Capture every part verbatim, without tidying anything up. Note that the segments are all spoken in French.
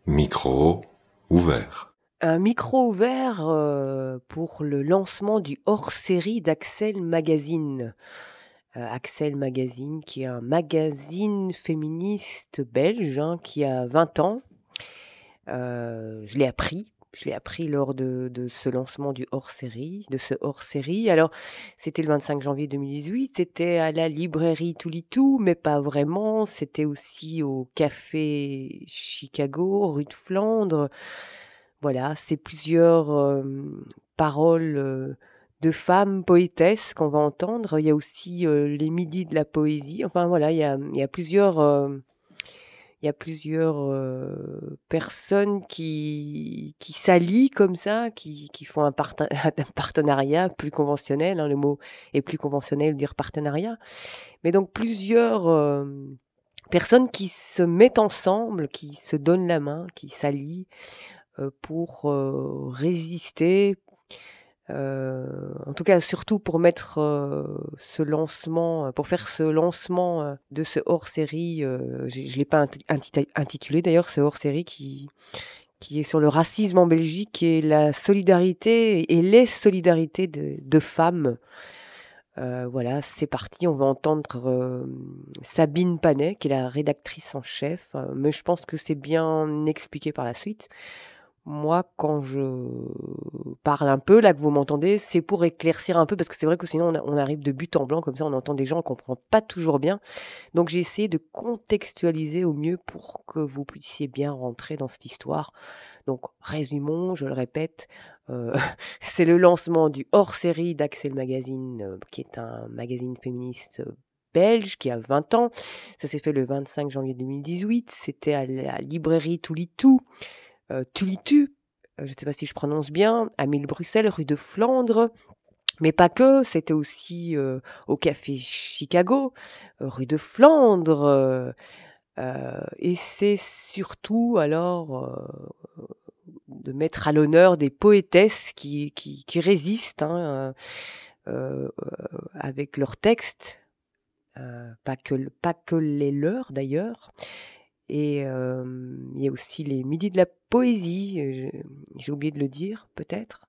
Micro ouvert. Un micro ouvert euh, pour le lancement du hors-série d'Axel Magazine. Euh, Axel Magazine, qui est un magazine féministe belge hein, qui a vingt ans. Euh, je l'ai appris. Je l'ai appris lors de, de ce lancement du hors-série, de ce hors-série. Alors, c'était le vingt-cinq janvier deux mille dix-huit, c'était à la librairie Toulitou, mais pas vraiment. C'était aussi au café Chicago, rue de Flandre. Voilà, c'est plusieurs euh, paroles euh, de femmes poétesses qu'on va entendre. Il y a aussi euh, les midis de la poésie. Enfin voilà, il y a, il y a plusieurs, euh, il y a plusieurs euh, personnes qui, qui s'allient comme ça, qui, qui font un, parten- un partenariat plus conventionnel. Hein, le mot est plus conventionnel, dire partenariat. Mais donc plusieurs euh, personnes qui se mettent ensemble, qui se donnent la main, qui s'allient euh, pour euh, résister, euh, en tout cas surtout pour mettre euh, ce lancement, pour faire ce lancement euh, de ce hors-série, euh, j'ai- je ne l'ai pas inti- intita- intitulé d'ailleurs, ce hors-série qui, qui est sur le racisme en Belgique et la solidarité et les solidarités de, de femmes. Euh, voilà, c'est parti, on va entendre euh, Sabine Panet, qui est la rédactrice en chef, euh, mais je pense que c'est bien expliqué par la suite. Moi, quand je parle un peu, là, que vous m'entendez, c'est pour éclaircir un peu, parce que c'est vrai que sinon, on, a- on arrive de but en blanc, comme ça, on entend des gens, on ne comprend pas toujours bien. Donc, j'ai essayé de contextualiser au mieux pour que vous puissiez bien rentrer dans cette histoire. Donc, résumons, je le répète, euh, c'est le lancement du hors-série d'Axel Magazine, euh, qui est un magazine féministe euh, belge qui a vingt ans. Ça s'est fait le vingt-cinq janvier deux mille dix-huit. C'était à la librairie Toulitou, euh, Tulitu, euh, je ne sais pas si je prononce bien, à Mille-Bruxelles, rue de Flandre. Mais pas que, c'était aussi euh, au café Chicago, euh, rue de Flandre. euh, euh, et c'est surtout alors euh, de mettre à l'honneur des poétesses qui, qui, qui résistent hein, euh, euh, avec leurs textes, euh, pas, que, pas que les leurs d'ailleurs. Et euh, il y a aussi les midis de la poésie, euh, j'ai j'ai oublié de le dire peut-être.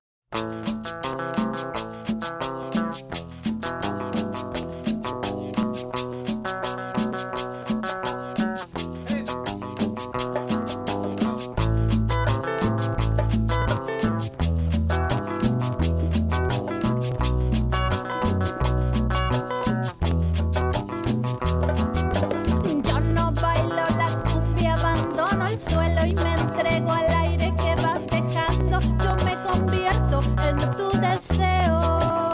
Yo no bailo la cumbia, abandono el suelo y me entrego al aire que vas dejando. Yo me convierto en tu deseo.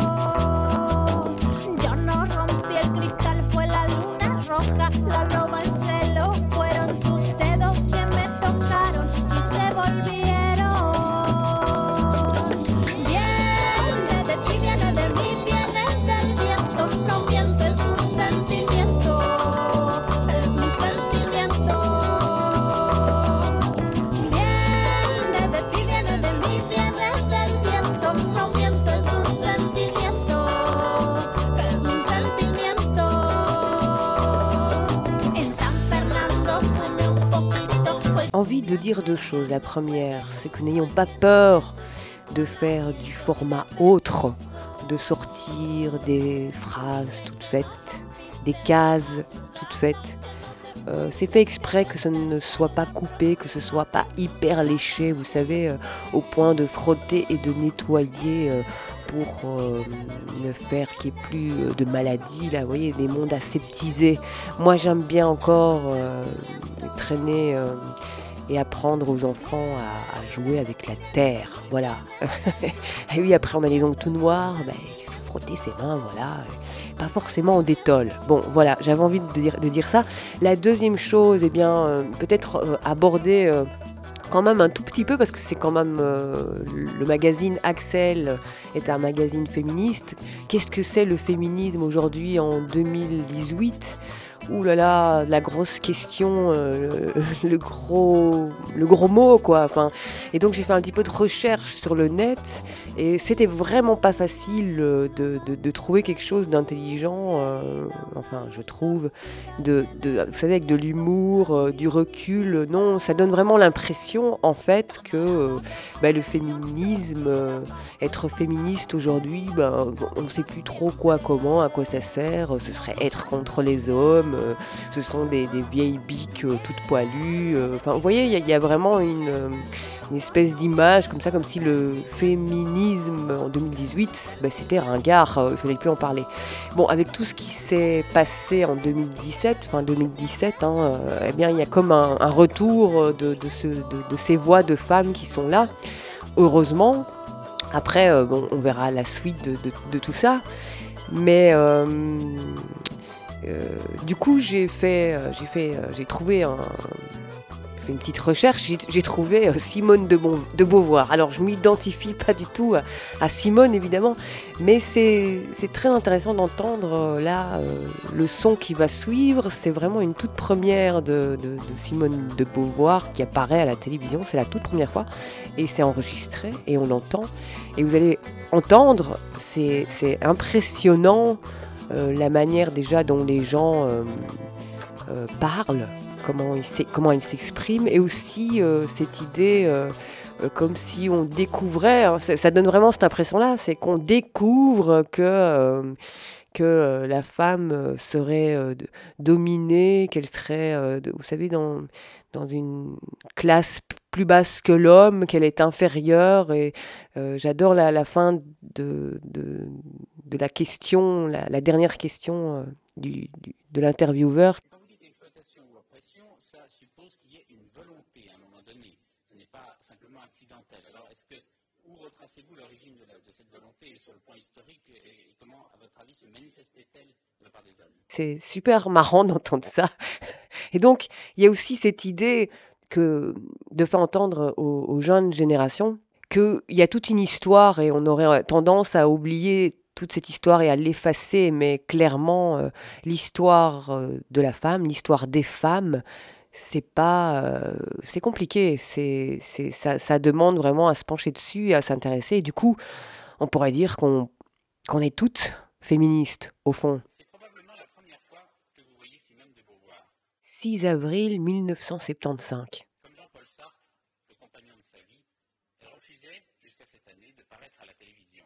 Yo no rompí el cristal, fue la luna roja, la loba en celo. Fueron tus dedos que me tocaron y se volvieron. Viene de ti, viene de mí, viene del viento. No miento, es un sentimiento. Es un sentimiento. Viene de ti, viene de mí, viene del viento. No miento, es un sentimiento. Es un sentimiento. En San Fernando fumé un poquito. Fue Envie de dire deux choses. La première, c'est que n'ayons pas peur de faire du format autre, de sortir des phrases toutes faites, des cases toutes faites. Euh, c'est fait exprès que ce ne soit pas coupé, que ce soit pas hyper léché, vous savez, euh, au point de frotter et de nettoyer euh, pour euh, ne faire qu'il n'y ait plus euh, de maladies, là, vous voyez, des mondes aseptisés. Moi, j'aime bien encore euh, traîner euh, et apprendre aux enfants à, à jouer avec la terre, voilà. Et oui, après on a les ongles tout noirs, ben, il faut frotter ses mains, voilà. Pas forcément en détol. Bon, voilà, j'avais envie de dire, de dire ça. La deuxième chose, eh bien, euh, peut-être euh, aborder euh, quand même un tout petit peu, parce que c'est quand même euh, le magazine Axel est un magazine féministe. Qu'est-ce que c'est le féminisme aujourd'hui en deux mille dix-huit ? ouh là là, la grosse question, euh, le, le gros, le gros mot, quoi. Enfin, et donc j'ai fait un petit peu de recherche sur le net et c'était vraiment pas facile euh, de, de- de trouver quelque chose d'intelligent. euh, enfin, je trouve, de, de- vous savez, avec de l'humour, euh, du recul. Non, ça donne vraiment l'impression, en fait, que euh, bah, le féminisme, euh, être féministe aujourd'hui, ben, on ne sait plus trop quoi, comment, à quoi ça sert. Ce serait être contre les hommes. euh, ce sont des, des vieilles biques euh, toutes poilues. euh. Enfin, vous voyez, il y, a il y a vraiment une, euh, une espèce d'image comme ça, comme si le féminisme en deux mille dix-huit, ben, c'était ringard. euh, il fallait plus en parler. Bon, avec tout ce qui s'est passé en deux mille dix-sept, fin deux mille dix-sept, hein, euh, eh bien, il y a comme un, un retour de, de, ce- de- de ces voix de femmes qui sont là. Heureusement. Après, euh, bon, on verra la suite de, de- de tout ça. Mais euh, euh, du coup, j'ai fait, euh, j'ai fait, euh, j'ai trouvé un, fait une petite recherche. J'ai, j'ai trouvé euh, Simone de, bon, de Beauvoir. Alors, je m'identifie pas du tout à, à Simone, évidemment, mais c'est, c'est très intéressant d'entendre euh, là euh, le son qui va suivre. C'est vraiment une toute première de, de- de Simone de Beauvoir qui apparaît à la télévision. C'est la toute première fois et c'est enregistré et on l'entend. Et vous allez entendre, c'est, c'est impressionnant euh, la manière déjà dont les gens euh, euh, parlent, comment ils, s'e- comment ils s'expriment, et aussi euh, cette idée euh, euh, comme si on découvrait, hein, ça, ça donne vraiment cette impression-là, c'est qu'on découvre que, euh, que euh, la femme euh, serait euh, d- dominée, qu'elle serait, euh, de- vous savez, dans, dans une classe p- plus basse que l'homme, qu'elle est inférieure. Et euh, j'adore la, la fin de, de, de la question, la, la dernière question euh, du, du- de l'intervieweur. Quand vous dites exploitation ou oppression, ça suppose qu'il y ait une volonté à un moment donné. Ce n'est pas simplement accidentel. Alors, est-ce que, où retracez-vous l'origine de, la- de cette volonté sur le plan historique et, et comment, à votre avis, se manifestait-elle de la part des hommes? C'est super marrant d'entendre ça. Et donc, il y a aussi cette idée que de faire entendre aux, aux jeunes générations qu'il y a toute une histoire et on aurait tendance à oublier toute cette histoire et à l'effacer, mais clairement, euh, l'histoire euh, de la femme, l'histoire des femmes, c'est pas, euh, c'est compliqué. C'est, c'est, ça, ça demande vraiment à se pencher dessus et à s'intéresser. Et du coup, on pourrait dire qu'on, qu'on est toutes féministes, au fond. C'est probablement la première fois que vous voyez Simone de Beauvoir. six avril mille neuf cent soixante-quinze. Comme Jean-Paul Sartre, le compagnon de sa vie, elle refusait, jusqu'à cette année, de paraître à la télévision.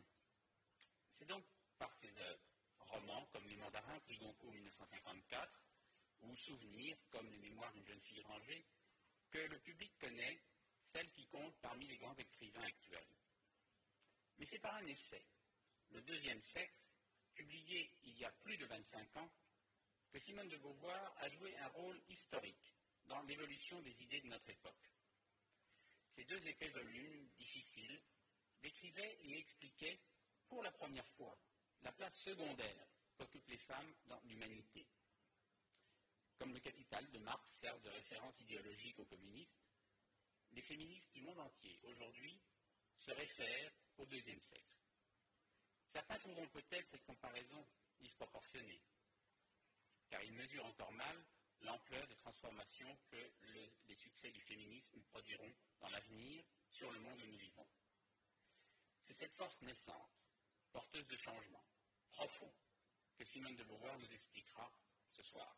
C'est donc par ses œuvres, romans comme Les Mandarins, prix Goncourt mille neuf cent cinquante-quatre, ou Souvenirs comme Les Mémoires d'une jeune fille rangée, que le public connaît celle qui compte parmi les grands écrivains actuels. Mais c'est par un essai, Le deuxième sexe, publié il y a plus de vingt-cinq ans, que Simone de Beauvoir a joué un rôle historique dans l'évolution des idées de notre époque. Ces deux épais volumes, difficiles, décrivaient et expliquaient, pour la première fois, la place secondaire qu'occupent les femmes dans l'humanité. Comme le Capital de Marx sert de référence idéologique aux communistes, les féministes du monde entier, aujourd'hui, se réfèrent au deuxième siècle. Certains trouveront peut-être cette comparaison disproportionnée, car ils mesurent encore mal l'ampleur des transformations que le, les succès du féminisme produiront dans l'avenir sur le monde où nous vivons. C'est cette force naissante, porteuse de changements profonds, que Simone de Beauvoir nous expliquera ce soir.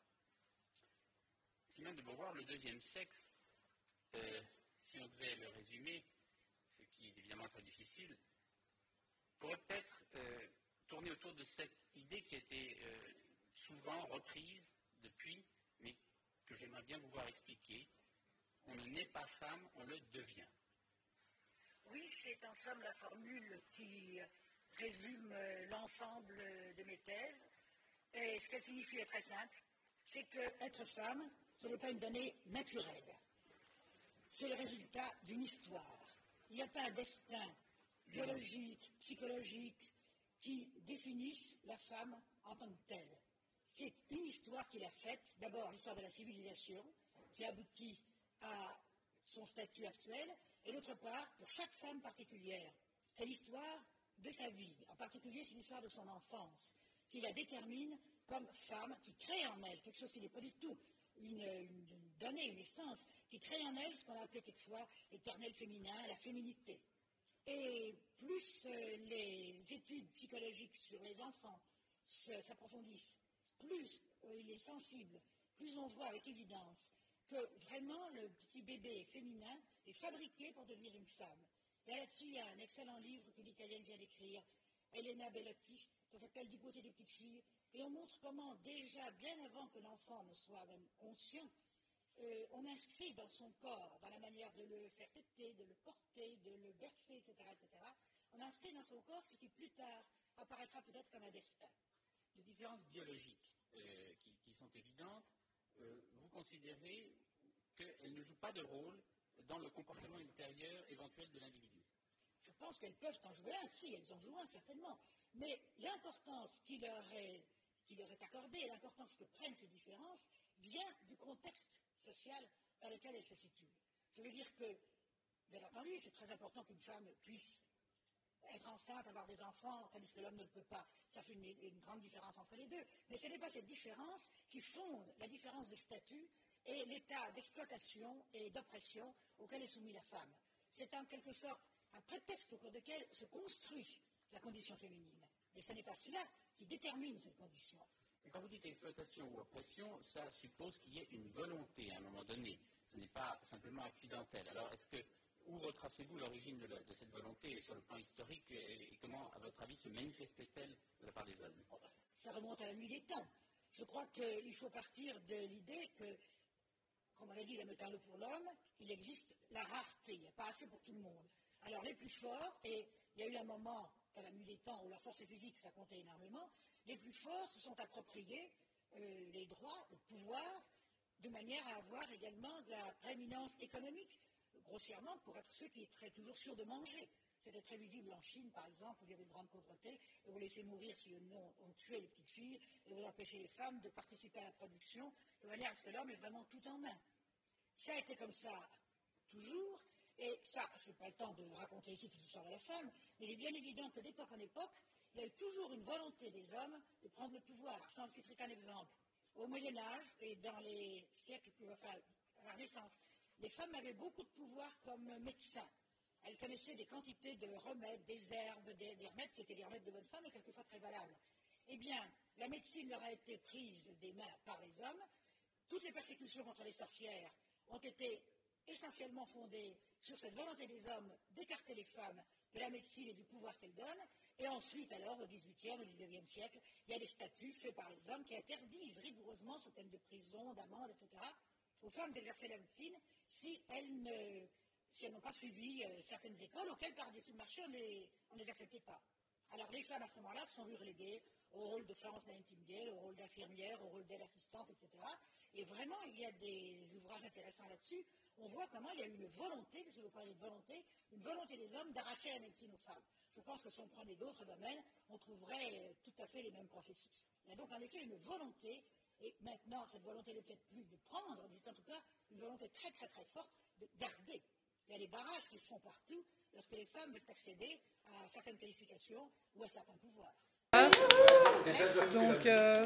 Simone de Beauvoir, le deuxième sexe, euh, si on devait le résumer, ce qui est évidemment très difficile, pourrait peut-être euh, tourner autour de cette idée qui a été euh, souvent reprise depuis, mais que j'aimerais bien vous voir expliquer. On ne naît pas femme, on le devient. Oui, c'est en somme la formule qui résume l'ensemble de mes thèses. Et ce qu'elle signifie est très simple, c'est qu'être femme, ce n'est pas une donnée naturelle. C'est le résultat d'une histoire. Il n'y a pas un destin biologique, psychologique, qui définisse la femme en tant que telle. C'est une histoire qu'il a faite, d'abord l'histoire de la civilisation, qui aboutit à son statut actuel, et d'autre part, pour chaque femme particulière, c'est l'histoire de sa vie. En particulier, c'est l'histoire de son enfance, qui la détermine comme femme, qui crée en elle quelque chose qui n'est pas du tout une, une, une donnée, une essence, qui crée en elle ce qu'on a appelé quelquefois l'éternel féminin, la féminité. Et plus euh, les études psychologiques sur les enfants s'approfondissent, plus euh, il est sensible, plus on voit avec évidence que vraiment le petit bébé féminin est fabriqué pour devenir une femme. Et là-dessus, il y a un excellent livre que l'Italienne vient d'écrire, Elena Bellotti, ça s'appelle Du côté des petites filles, et on montre comment déjà, bien avant que l'enfant ne soit même conscient, euh, on inscrit dans son corps, dans la manière de le faire téter, de le porter, de le bercer, et cetera, et cetera, on inscrit dans son corps ce qui plus tard apparaîtra peut-être comme un destin. Les différences biologiques euh, qui, qui sont évidentes, euh, vous considérez qu'elles ne jouent pas de rôle dans le comportement ultérieur éventuel de l'individu? Je pense qu'elles peuvent en jouer un, si, elles en jouent un, certainement. Mais l'importance qui leur est, qui leur est accordée, l'importance que prennent ces différences, vient du contexte social dans lequel elles se situent. Je veux dire que, bien entendu, c'est très important qu'une femme puisse être enceinte, avoir des enfants, tandis que l'homme ne le peut pas. Ça fait une, une grande différence entre les deux. Mais ce n'est pas cette différence qui fonde la différence de statut et l'état d'exploitation et d'oppression auquel est soumise la femme. C'est en quelque sorte un prétexte au cours duquel se construit la condition féminine. Mais ce n'est pas cela qui détermine cette condition. Et quand vous dites exploitation ou oppression, ça suppose qu'il y ait une volonté à un moment donné. Ce n'est pas simplement accidentel. Alors, est-ce que, où retracez-vous l'origine de, de cette volonté sur le plan historique et, et comment, à votre avis, se manifestait-elle de la part des hommes? Ça remonte à la nuit des temps. Je crois qu'il faut partir de l'idée que, comme on l'a dit, la métal pour l'homme, il existe la rareté, il n'y a pas assez pour tout le monde. Alors les plus forts, et il y a eu un moment, à la nuit des temps, où la force physique, ça comptait énormément, les plus forts se sont appropriés euh, les droits, le pouvoir, de manière à avoir également de la prééminence économique, grossièrement, pour être ceux qui étaient toujours sûrs de manger. C'était très visible en Chine, par exemple, où il y avait une grande pauvreté, et vous laissez mourir si non, on tuait les petites filles, et vous empêchez les femmes de participer à la production, de manière à ce que l'homme ait vraiment tout en main. Ça a été comme ça toujours, et ça, je n'ai pas le temps de raconter ici toute l'histoire de la femme, mais il est bien évident que d'époque en époque, il y a eu toujours une volonté des hommes de prendre le pouvoir. Je n'en citerai qu'un exemple. Au Moyen-Âge et dans les siècles, enfin, à la Renaissance, les femmes avaient beaucoup de pouvoir comme médecins. Elles connaissaient des quantités de remèdes, des herbes, des, des remèdes qui étaient des remèdes de bonne femme et quelquefois très valables. Eh bien, la médecine leur a été prise des mains par les hommes. Toutes les persécutions contre les sorcières ont été essentiellement fondées sur cette volonté des hommes d'écarter les femmes de la médecine et du pouvoir qu'elles donnent. Et ensuite, alors, au dix-huitième, au dix-neuvième siècle, il y a des statuts faits par les hommes qui interdisent rigoureusement, sous peine de prison, d'amende, et cetera, aux femmes d'exercer la médecine si elles ne, si elles n'ont pas suivi euh, certaines écoles auxquelles, par-dessus le marché, on ne les, on les acceptait pas. Alors, les femmes, à ce moment-là, sont reléguées au rôle de Florence Nightingale, au rôle d'infirmière, au rôle d'aide assistante, et cetera. Et vraiment, il y a des ouvrages intéressants là-dessus. On voit comment il y a eu une volonté, puisque vous parlez de volonté, une volonté des hommes d'arracher la médecine aux femmes. Je pense que si on prenait d'autres domaines, on trouverait tout à fait les mêmes processus. Il y a donc en effet une volonté, et maintenant cette volonté n'est peut-être plus de prendre, mais c'est en tout cas une volonté très très très forte de garder. Il y a des barrages qui se font partout lorsque les femmes veulent accéder à certaines qualifications ou à certains pouvoirs. Donc, euh...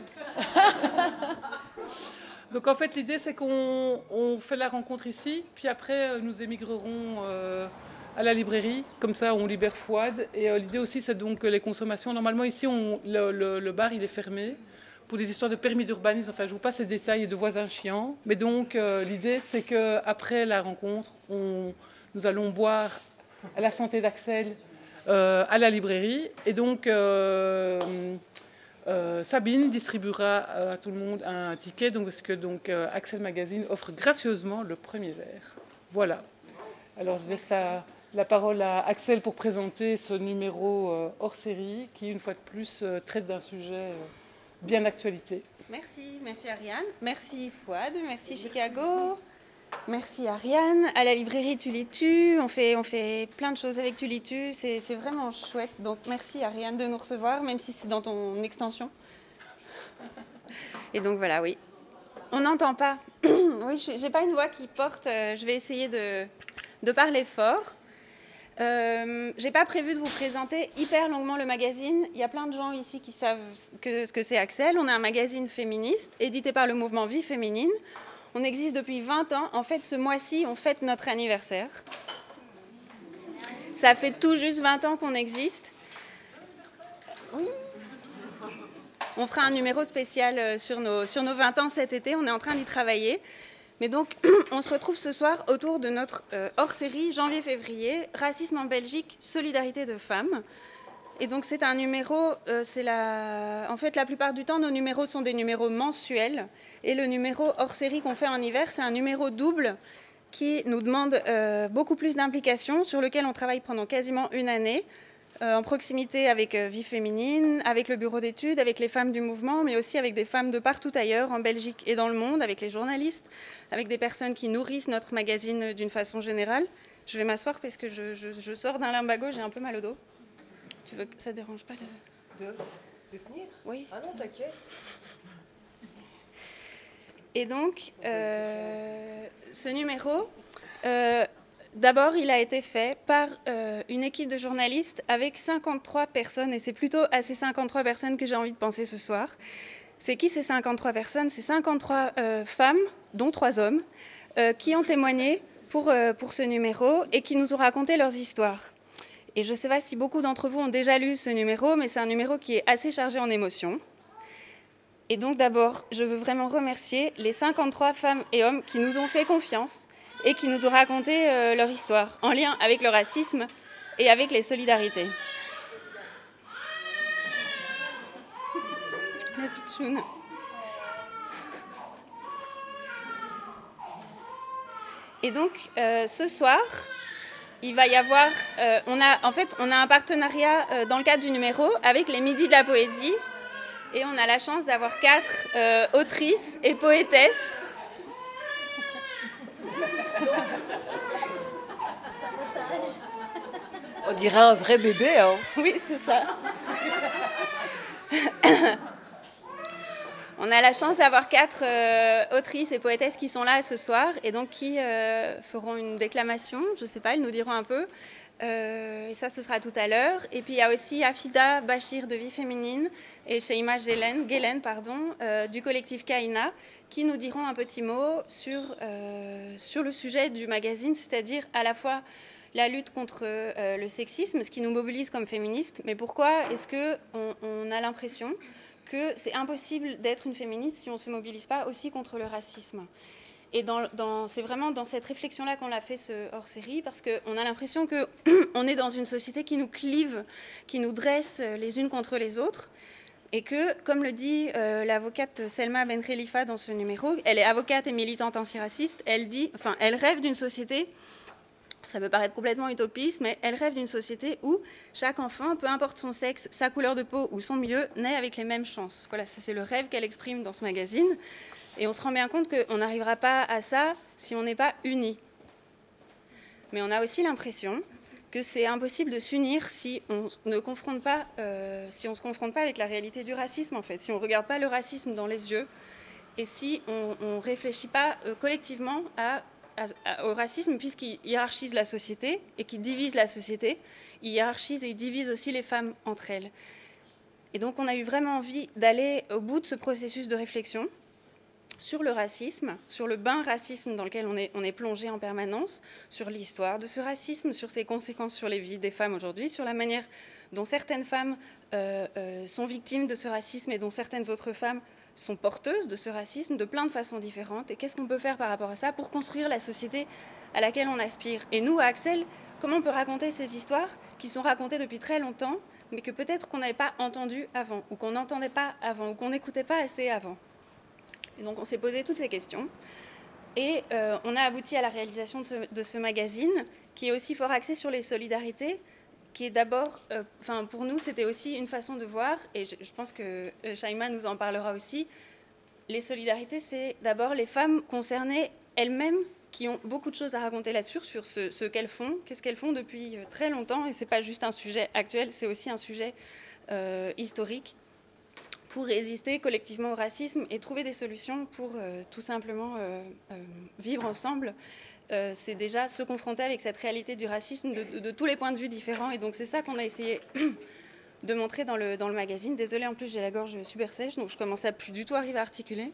Donc en fait l'idée c'est qu'on on fait la rencontre ici, puis après nous émigrerons euh, à la librairie, comme ça on libère Fouad. Et euh, l'idée aussi c'est donc que les consommations, normalement ici on, le, le, le bar il est fermé pour des histoires de permis d'urbanisme, enfin je vous passe ces détails et de voisins chiants. Mais donc euh, l'idée c'est qu'après la rencontre, on, nous allons boire à la santé d'Axel euh, à la librairie. Et donc euh, euh, Sabine distribuera à tout le monde un ticket, donc, parce que donc, euh, Axel Magazine offre gracieusement le premier verre. Voilà. Alors je laisse la, la parole à Axel pour présenter ce numéro euh, hors série qui, une fois de plus, euh, traite d'un sujet euh, bien d'actualité. Merci, merci Ariane. Merci Fouad, merci Chicago. Merci Ariane. À la librairie Tu lis tu, on fait, on fait plein de choses avec Tu lis tu, c'est, c'est vraiment chouette. Donc merci Ariane de nous recevoir, même si c'est dans ton extension. Et donc voilà, oui. On n'entend pas. Oui, je n'ai pas une voix qui porte, je vais essayer de, de parler fort. Euh, j'ai pas prévu de vous présenter hyper longuement le magazine. Il y a plein de gens ici qui savent que, ce que c'est Axel. On est un magazine féministe, édité par le mouvement Vie Féminine. On existe depuis vingt ans. En fait, ce mois-ci, on fête notre anniversaire. Ça fait tout juste vingt ans qu'on existe. Oui. On fera un numéro spécial sur nos, sur nos vingt ans cet été. On est en train d'y travailler. Mais donc, on se retrouve ce soir autour de notre euh, hors-série janvier-février, Racisme en Belgique, solidarité de femmes. Et donc, c'est un numéro, euh, c'est la... en fait, la plupart du temps, nos numéros sont des numéros mensuels. Et le numéro hors-série qu'on fait en hiver, c'est un numéro double qui nous demande euh, beaucoup plus d'implication, sur lequel on travaille pendant quasiment une année, euh, en proximité avec euh, Vie Féminine, avec le bureau d'études, avec les femmes du mouvement, mais aussi avec des femmes de partout ailleurs, en Belgique et dans le monde, avec les journalistes, avec des personnes qui nourrissent notre magazine d'une façon générale. Je vais m'asseoir parce que je, je, je sors d'un lumbago, j'ai un peu mal au dos. Tu veux que ça ne dérange pas le... De, de tenir? Oui. Ah non, t'inquiète. Et donc, euh, ce numéro, euh, d'abord, il a été fait par euh, une équipe de journalistes avec cinquante-trois personnes, et c'est plutôt à ces cinquante-trois personnes que j'ai envie de penser ce soir. C'est qui ces cinquante-trois personnes? C'est cinquante-trois euh, femmes, dont trois hommes, euh, qui ont témoigné pour, euh, pour ce numéro et qui nous ont raconté leurs histoires. Et je ne sais pas si beaucoup d'entre vous ont déjà lu ce numéro, mais c'est un numéro qui est assez chargé en émotions. Et donc d'abord, je veux vraiment remercier les cinquante-trois femmes et hommes qui nous ont fait confiance et qui nous ont raconté euh, leur histoire, en lien avec le racisme et avec les solidarités. La pitchoune. Et donc, euh, ce soir, il va y avoir... Euh, on a, en fait, on a un partenariat euh, dans le cadre du numéro avec les Midis de la Poésie. Et on a la chance d'avoir quatre euh, autrices et poétesses. On dirait un vrai bébé, hein. Oui, c'est ça. On a la chance d'avoir quatre euh, autrices et poétesses qui sont là ce soir et donc qui euh, feront une déclamation, je ne sais pas, ils nous diront un peu. Euh, et ça, ce sera tout à l'heure. Et puis, il y a aussi Afida Bachir de Vie Féminine et Sheima Gelen, Gelen pardon, euh, du collectif Kaina, qui nous diront un petit mot sur, euh, sur le sujet du magazine, c'est-à-dire à la fois la lutte contre euh, le sexisme, ce qui nous mobilise comme féministes, mais pourquoi est-ce qu'on on a l'impression que c'est impossible d'être une féministe si on ne se mobilise pas aussi contre le racisme? Et dans, dans, c'est vraiment dans cette réflexion-là qu'on a fait ce hors-série, parce qu'on a l'impression qu'on est dans une société qui nous clive, qui nous dresse les unes contre les autres, et que, comme le dit euh, l'avocate Selma Ben Khalifa dans ce numéro, elle est avocate et militante antiraciste, elle dit, enfin, elle rêve d'une société, ça peut paraître complètement utopiste, mais elle rêve d'une société où chaque enfant, peu importe son sexe, sa couleur de peau ou son milieu, naît avec les mêmes chances. Voilà, ça, c'est le rêve qu'elle exprime dans ce magazine. Et on se rend bien compte qu'on n'arrivera pas à ça si on n'est pas unis. Mais on a aussi l'impression que c'est impossible de s'unir si on ne confronte pas, euh, si on se confronte pas avec la réalité du racisme, en fait. Si on ne regarde pas le racisme dans les yeux et si on ne réfléchit pas euh, collectivement à, à, à, au racisme, puisqu'il hiérarchise la société et qu'il divise la société, il hiérarchise et il divise aussi les femmes entre elles. Et donc on a eu vraiment envie d'aller au bout de ce processus de réflexion sur le racisme, sur le bain racisme dans lequel on est, on est plongé en permanence, sur l'histoire de ce racisme, sur ses conséquences sur les vies des femmes aujourd'hui, sur la manière dont certaines femmes euh, euh, sont victimes de ce racisme et dont certaines autres femmes sont porteuses de ce racisme de plein de façons différentes. Et qu'est-ce qu'on peut faire par rapport à ça pour construire la société à laquelle on aspire? Et nous, à Axel, comment on peut raconter ces histoires qui sont racontées depuis très longtemps, mais que peut-être qu'on n'avait pas entendues avant, ou qu'on n'entendait pas avant, ou qu'on n'écoutait pas assez avant? Et donc on s'est posé toutes ces questions et euh, on a abouti à la réalisation de ce, de ce magazine qui est aussi fort axé sur les solidarités, qui est d'abord, euh, enfin pour nous c'était aussi une façon de voir, et je, je pense que euh, Shaima nous en parlera aussi, les solidarités c'est d'abord les femmes concernées elles-mêmes qui ont beaucoup de choses à raconter là-dessus, sur ce, ce qu'elles font, qu'est-ce qu'elles font depuis très longtemps, et c'est pas juste un sujet actuel, c'est aussi un sujet euh, historique, pour résister collectivement au racisme et trouver des solutions pour euh, tout simplement euh, euh, vivre ensemble euh, c'est déjà se confronter avec cette réalité du racisme de, de, de tous les points de vue différents. Et donc c'est ça qu'on a essayé de montrer dans le, dans le magazine. Désolée, en plus j'ai la gorge super sèche, donc je commence à plus du tout arriver à articuler.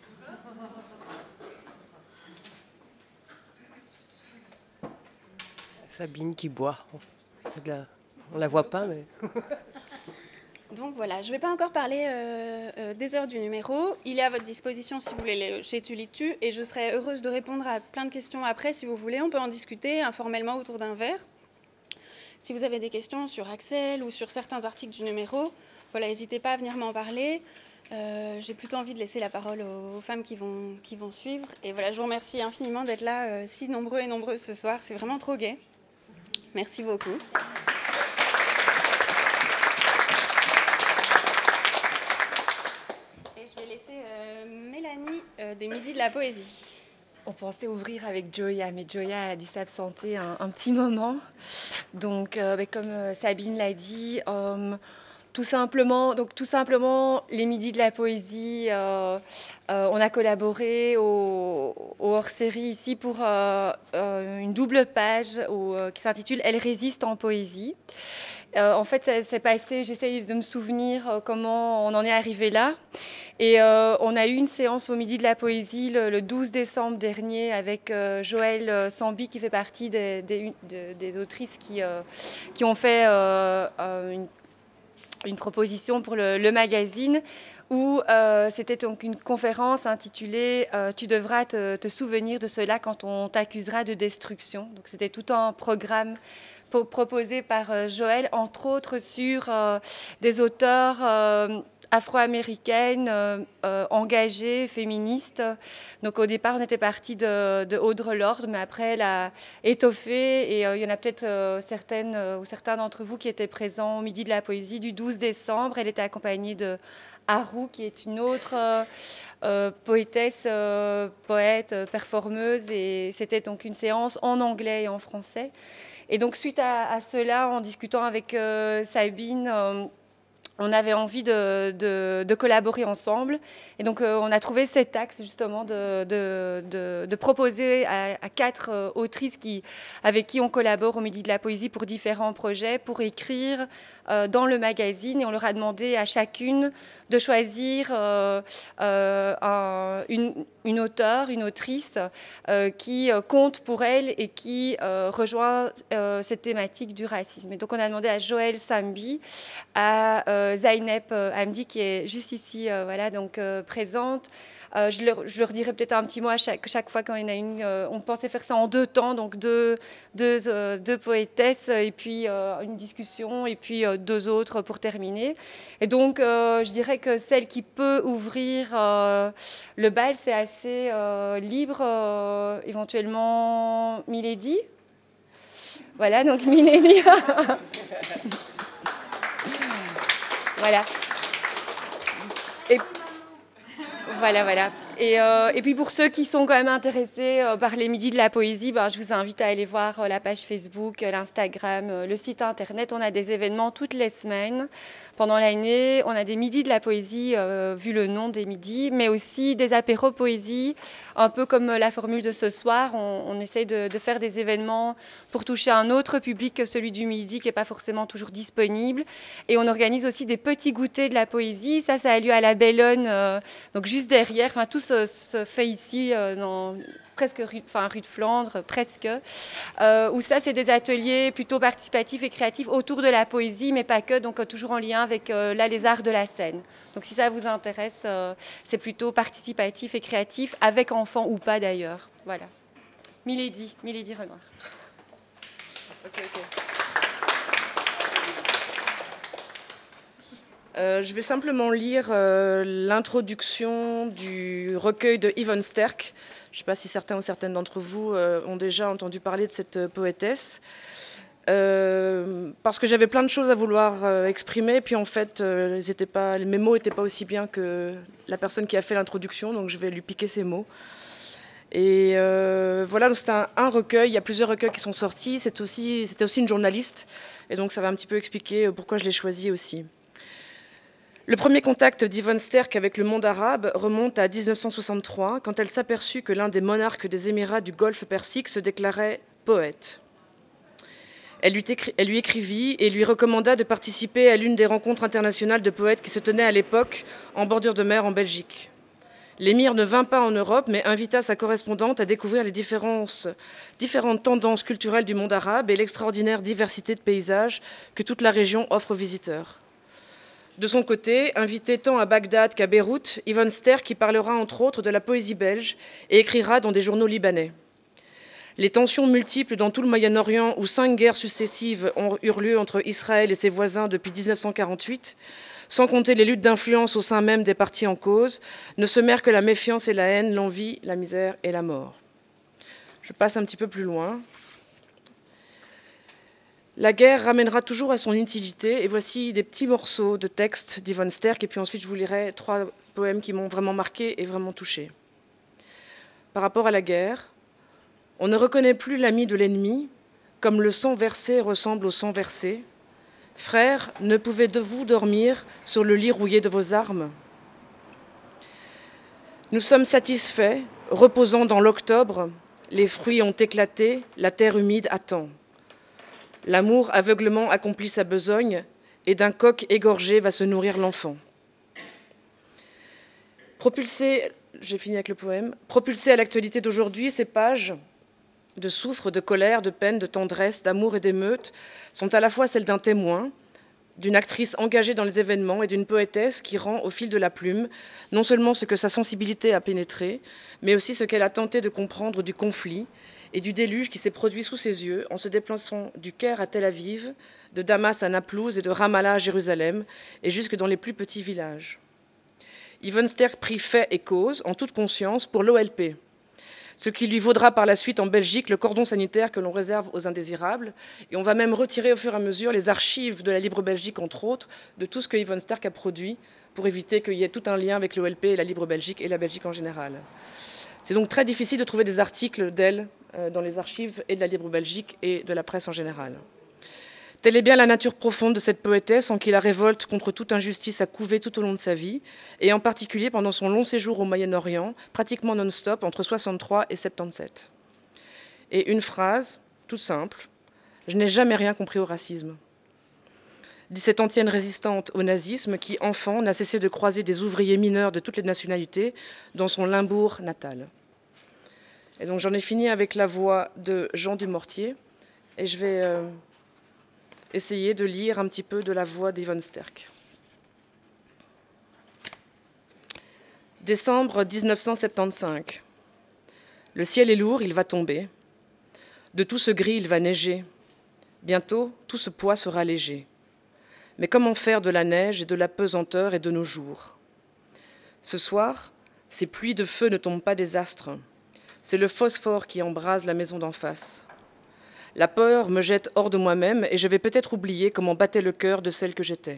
Sabine qui boit. C'est de la... On la voit pas, mais... Donc voilà, je ne vais pas encore parler euh, euh, des heures du numéro. Il est à votre disposition si vous voulez les, chez Tulitu, et je serai heureuse de répondre à plein de questions après si vous voulez. On peut en discuter informellement autour d'un verre. Si vous avez des questions sur Axel ou sur certains articles du numéro, voilà, n'hésitez pas à venir m'en parler. Euh, j'ai plutôt envie de laisser la parole aux, aux femmes qui vont, qui vont suivre. Et voilà, je vous remercie infiniment d'être là, euh, si nombreux et nombreuses ce soir. C'est vraiment trop gai. Merci beaucoup. Je vais laisser euh, Mélanie euh, des Midis de la Poésie. On pensait ouvrir avec Joya, mais Joya a dû s'absenter un, un petit moment. Donc, euh, bah, comme euh, Sabine l'a dit, euh, tout simplement, donc tout simplement, les Midis de la Poésie, euh, euh, on a collaboré au, au hors-série ici pour euh, euh, une double page où, euh, qui s'intitule « Elle résiste en poésie ». Euh, en fait, ça s'est passé, j'essaye de me souvenir euh, comment on en est arrivé là. Et euh, on a eu une séance au Midi de la Poésie le, le douze décembre dernier avec euh, Joëlle Sambi, qui fait partie des, des, des, des autrices qui, euh, qui ont fait euh, euh, une, une proposition pour le, le magazine, où euh, c'était donc une conférence intitulée euh, « Tu devras te, te souvenir de cela quand on t'accusera de destruction ». Donc c'était tout un programme proposé par euh, Joëlle, entre autres sur euh, des auteurs euh, afro-américaines, euh, euh, engagées, féministes. Donc au départ, on était parti de, de Audre Lorde, mais après, elle a étoffé. Et euh, il y en a peut-être euh, certaines euh, ou certains d'entre vous qui étaient présents au Midi de la Poésie du douze décembre. Elle était accompagnée de Haru, qui est une autre euh, euh, poétesse, euh, poète, performeuse. Et c'était donc une séance en anglais et en français. Et donc, suite à, à cela, en discutant avec euh, Sabine, euh, on avait envie de, de, de collaborer ensemble. Et donc, euh, on a trouvé cet axe, justement, de, de, de, de proposer à, à quatre euh, autrices qui, avec qui on collabore au Midi de la Poésie pour différents projets, pour écrire euh, dans le magazine. Et on leur a demandé à chacune de choisir euh, euh, un, une, une auteure, une autrice euh, qui euh, compte pour elle et qui euh, rejoint euh, cette thématique du racisme. Et donc, on a demandé à Joëlle Sambi, à euh, Zaineb Hamdi, qui est juste ici, euh, voilà, donc euh, présente. Euh, je, leur, je leur dirai peut-être un petit mot à chaque, chaque fois quand il y en a une. Euh, on pensait faire ça en deux temps, donc deux, deux, euh, deux poétesses et puis euh, une discussion et puis euh, deux autres pour terminer. Et donc, euh, je dirais que celle qui peut ouvrir euh, le bal, c'est assez euh, libre, euh, éventuellement Milady. Voilà, donc Milady. Voilà. Et voilà, voilà. Et, euh, et puis pour ceux qui sont quand même intéressés euh, par les Midis de la Poésie, ben, je vous invite à aller voir euh, la page Facebook, euh, l'Instagram, euh, le site internet. On a des événements toutes les semaines. Pendant l'année, on a des Midis de la Poésie, euh, vu le nom des Midis, mais aussi des apéros poésie, un peu comme la formule de ce soir. On, on essaye de, de faire des événements pour toucher un autre public que celui du Midi, qui n'est pas forcément toujours disponible. Et on organise aussi des petits goûters de la poésie. Ça, ça a lieu à la Bellone, euh, donc juste derrière. Enfin, tout se, se fait ici, euh, dans presque rue, enfin, rue de Flandre, presque. Euh, où ça, c'est des ateliers plutôt participatifs et créatifs autour de la poésie, mais pas que, donc euh, toujours en lien avec euh, là, les arts de la scène. Donc si ça vous intéresse, euh, c'est plutôt participatif et créatif, avec enfants ou pas d'ailleurs. Voilà. Milady, Milady Renoir. Ok, ok. Euh, je vais simplement lire euh, l'introduction du recueil de Yvonne Sterck. Je ne sais pas si certains ou certaines d'entre vous euh, ont déjà entendu parler de cette poétesse. Euh, parce que j'avais plein de choses à vouloir euh, exprimer, puis en fait, euh, les, étaient pas, mes mots n'étaient pas aussi bien que la personne qui a fait l'introduction, donc je vais lui piquer ses mots. Et euh, voilà, donc c'est un, un recueil, il y a plusieurs recueils qui sont sortis, c'est aussi, c'était aussi une journaliste, et donc ça va un petit peu expliquer pourquoi je l'ai choisi aussi. Le premier contact d'Yvonne Sterk avec le monde arabe remonte à mille neuf cent soixante-trois, quand elle s'aperçut que l'un des monarques des Émirats du Golfe Persique se déclarait poète. Elle lui, elle lui écrivit et lui recommanda de participer à l'une des rencontres internationales de poètes qui se tenaient à l'époque en bordure de mer en Belgique. L'émir ne vint pas en Europe, mais invita sa correspondante à découvrir les différentes tendances culturelles du monde arabe et l'extraordinaire diversité de paysages que toute la région offre aux visiteurs. De son côté, invitée tant à Bagdad qu'à Beyrouth, Yvonne Sterk y parlera entre autres de la poésie belge et écrira dans des journaux libanais. Les tensions multiples dans tout le Moyen-Orient, où cinq guerres successives ont eu lieu entre Israël et ses voisins depuis mille neuf cent quarante-huit, sans compter les luttes d'influence au sein même des partis en cause, ne se mêlent que la méfiance et la haine, l'envie, la misère et la mort. Je passe un petit peu plus loin. La guerre ramènera toujours à son utilité, et voici des petits morceaux de texte d'Yvonne Sterk, et puis ensuite je vous lirai trois poèmes qui m'ont vraiment marqué et vraiment touché. Par rapport à la guerre, on ne reconnaît plus l'ami de l'ennemi, comme le sang versé ressemble au sang versé. Frères, ne pouvez-vous dormir sur le lit rouillé de vos armes? Nous sommes satisfaits, reposant dans l'octobre, les fruits ont éclaté, la terre humide attend. L'amour aveuglement accomplit sa besogne, et d'un coq égorgé va se nourrir l'enfant. Propulsé, j'ai fini avec le poème, propulsé à l'actualité d'aujourd'hui, ces pages de souffre, de colère, de peine, de tendresse, d'amour et d'émeute sont à la fois celles d'un témoin, d'une actrice engagée dans les événements et d'une poétesse qui rend au fil de la plume non seulement ce que sa sensibilité a pénétré, mais aussi ce qu'elle a tenté de comprendre du conflit et du déluge qui s'est produit sous ses yeux en se déplaçant du Caire à Tel Aviv, de Damas à Naplouse et de Ramallah à Jérusalem, et jusque dans les plus petits villages. Yvonne Sterk prit fait et cause, en toute conscience, pour l'O L P, ce qui lui vaudra par la suite en Belgique le cordon sanitaire que l'on réserve aux indésirables. Et on va même retirer au fur et à mesure les archives de la Libre Belgique, entre autres, de tout ce que Yvonne Sterk a produit, pour éviter qu'il y ait tout un lien avec l'O L P et la Libre Belgique et la Belgique en général. C'est donc très difficile de trouver des articles d'elle dans les archives et de la Libre Belgique et de la presse en général. Telle est bien la nature profonde de cette poétesse en qui la révolte contre toute injustice a couvé tout au long de sa vie, et en particulier pendant son long séjour au Moyen-Orient, pratiquement non-stop entre soixante-trois et soixante-dix-sept. Et une phrase, toute simple, « Je n'ai jamais rien compris au racisme », dit cette ancienne résistante au nazisme qui, enfant, n'a cessé de croiser des ouvriers mineurs de toutes les nationalités dans son Limbourg natal. Et donc j'en ai fini avec la voix de Jean Dumortier, et je vais... Euh, essayer de lire un petit peu de la voix d'Yvonne Sterk. Décembre mille neuf cent soixante-quinze. Le ciel est lourd, il va tomber. De tout ce gris, il va neiger. Bientôt, tout ce poids sera léger. Mais comment faire de la neige et de la pesanteur et de nos jours? Ce soir, ces pluies de feu ne tombent pas des astres. C'est le phosphore qui embrase la maison d'en face. La peur me jette hors de moi-même et je vais peut-être oublier comment battait le cœur de celle que j'étais.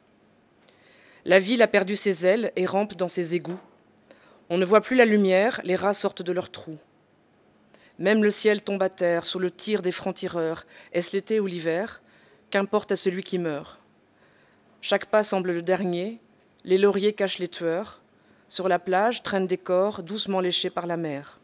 La ville a perdu ses ailes et rampe dans ses égouts. On ne voit plus la lumière, les rats sortent de leurs trous. Même le ciel tombe à terre sous le tir des francs-tireurs. Est-ce l'été ou l'hiver? Qu'importe à celui qui meurt. Chaque pas semble le dernier, les lauriers cachent les tueurs. Sur la plage traînent des corps doucement léchés par la mer.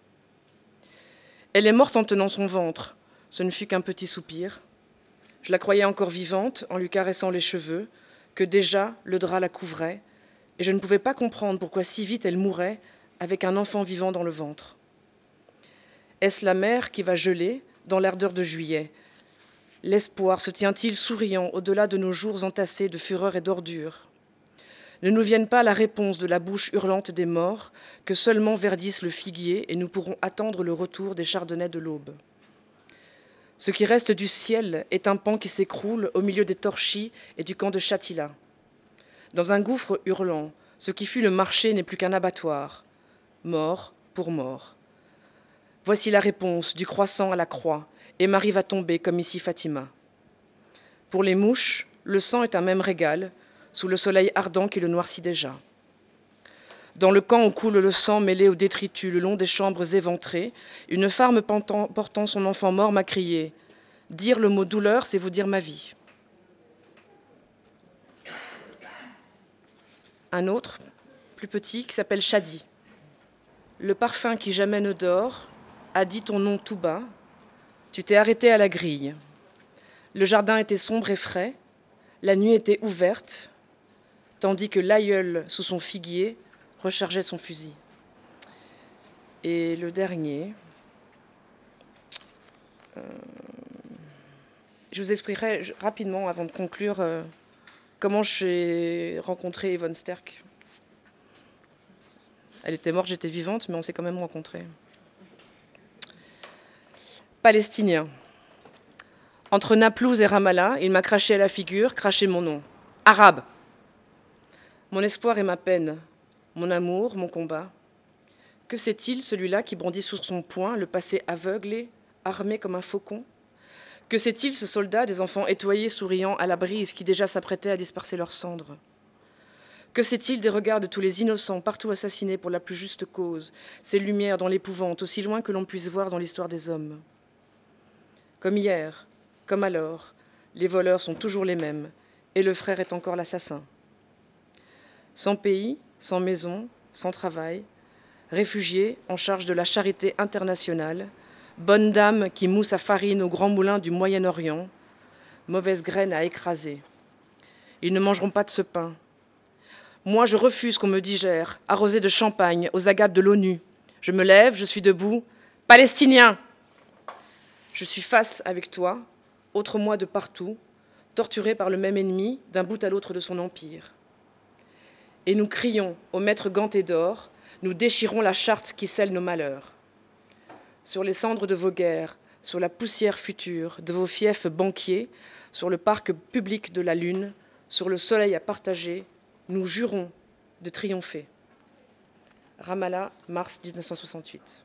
Elle est morte en tenant son ventre. Ce ne fut qu'un petit soupir. Je la croyais encore vivante en lui caressant les cheveux, que déjà le drap la couvrait, et je ne pouvais pas comprendre pourquoi si vite elle mourait avec un enfant vivant dans le ventre. Est-ce la mer qui va geler dans l'ardeur de juillet? L'espoir se tient-il souriant au-delà de nos jours entassés de fureur et d'ordures? Ne nous vienne pas la réponse de la bouche hurlante des morts, que seulement verdisse le figuier et nous pourrons attendre le retour des chardonnays de l'aube. Ce qui reste du ciel est un pan qui s'écroule au milieu des torchis et du camp de Chatila. Dans un gouffre hurlant, ce qui fut le marché n'est plus qu'un abattoir. Mort pour mort. Voici la réponse du croissant à la croix, et Marie va tomber comme ici Fatima. Pour les mouches, le sang est un même régal, sous le soleil ardent qui le noircit déjà. Dans le camp où coule le sang mêlé au détritus le long des chambres éventrées, une femme portant son enfant mort m'a crié « Dire le mot douleur, c'est vous dire ma vie ». un autre, plus petit, qui s'appelle Shadi. Le parfum qui jamais ne dort a dit ton nom tout bas. Tu t'es arrêté à la grille. Le jardin était sombre et frais. La nuit était ouverte, tandis que l'aïeul, sous son figuier, rechargeait son fusil. Et le dernier... Euh, je vous expliquerai rapidement, avant de conclure, euh, comment j'ai rencontré Yvonne Sterk. Elle était morte, j'étais vivante, mais on s'est quand même rencontrés. Palestinien. Entre Naplouse et Ramallah, il m'a craché à la figure, craché mon nom. Arabe. Mon espoir et ma peine, mon amour, mon combat. Que sait-il, celui-là qui brandit sous son poing le passé aveuglé, armé comme un faucon? Que sait-il, ce soldat des enfants étoilés, souriant à la brise, qui déjà s'apprêtait à disperser leurs cendres? Que sait-il des regards de tous les innocents, partout assassinés pour la plus juste cause, ces lumières dans l'épouvante, aussi loin que l'on puisse voir dans l'histoire des hommes? Comme hier, comme alors, les voleurs sont toujours les mêmes, et le frère est encore l'assassin. Sans pays, sans maison, sans travail, réfugié en charge de la charité internationale, bonne dame qui mousse sa farine au grand moulin du Moyen-Orient, mauvaise graine à écraser. Ils ne mangeront pas de ce pain. Moi, je refuse qu'on me digère, arrosé de champagne, aux agapes de l'ONU. Je me lève, je suis debout. Palestinien! Je suis face avec toi, autre moi de partout, torturé par le même ennemi, d'un bout à l'autre de son empire. Et nous crions au maître ganté d'or, nous déchirons la charte qui scelle nos malheurs. Sur les cendres de vos guerres, sur la poussière future de vos fiefs banquiers, sur le parc public de la lune, sur le soleil à partager, nous jurons de triompher. Ramallah, mars mille neuf cent soixante-huit.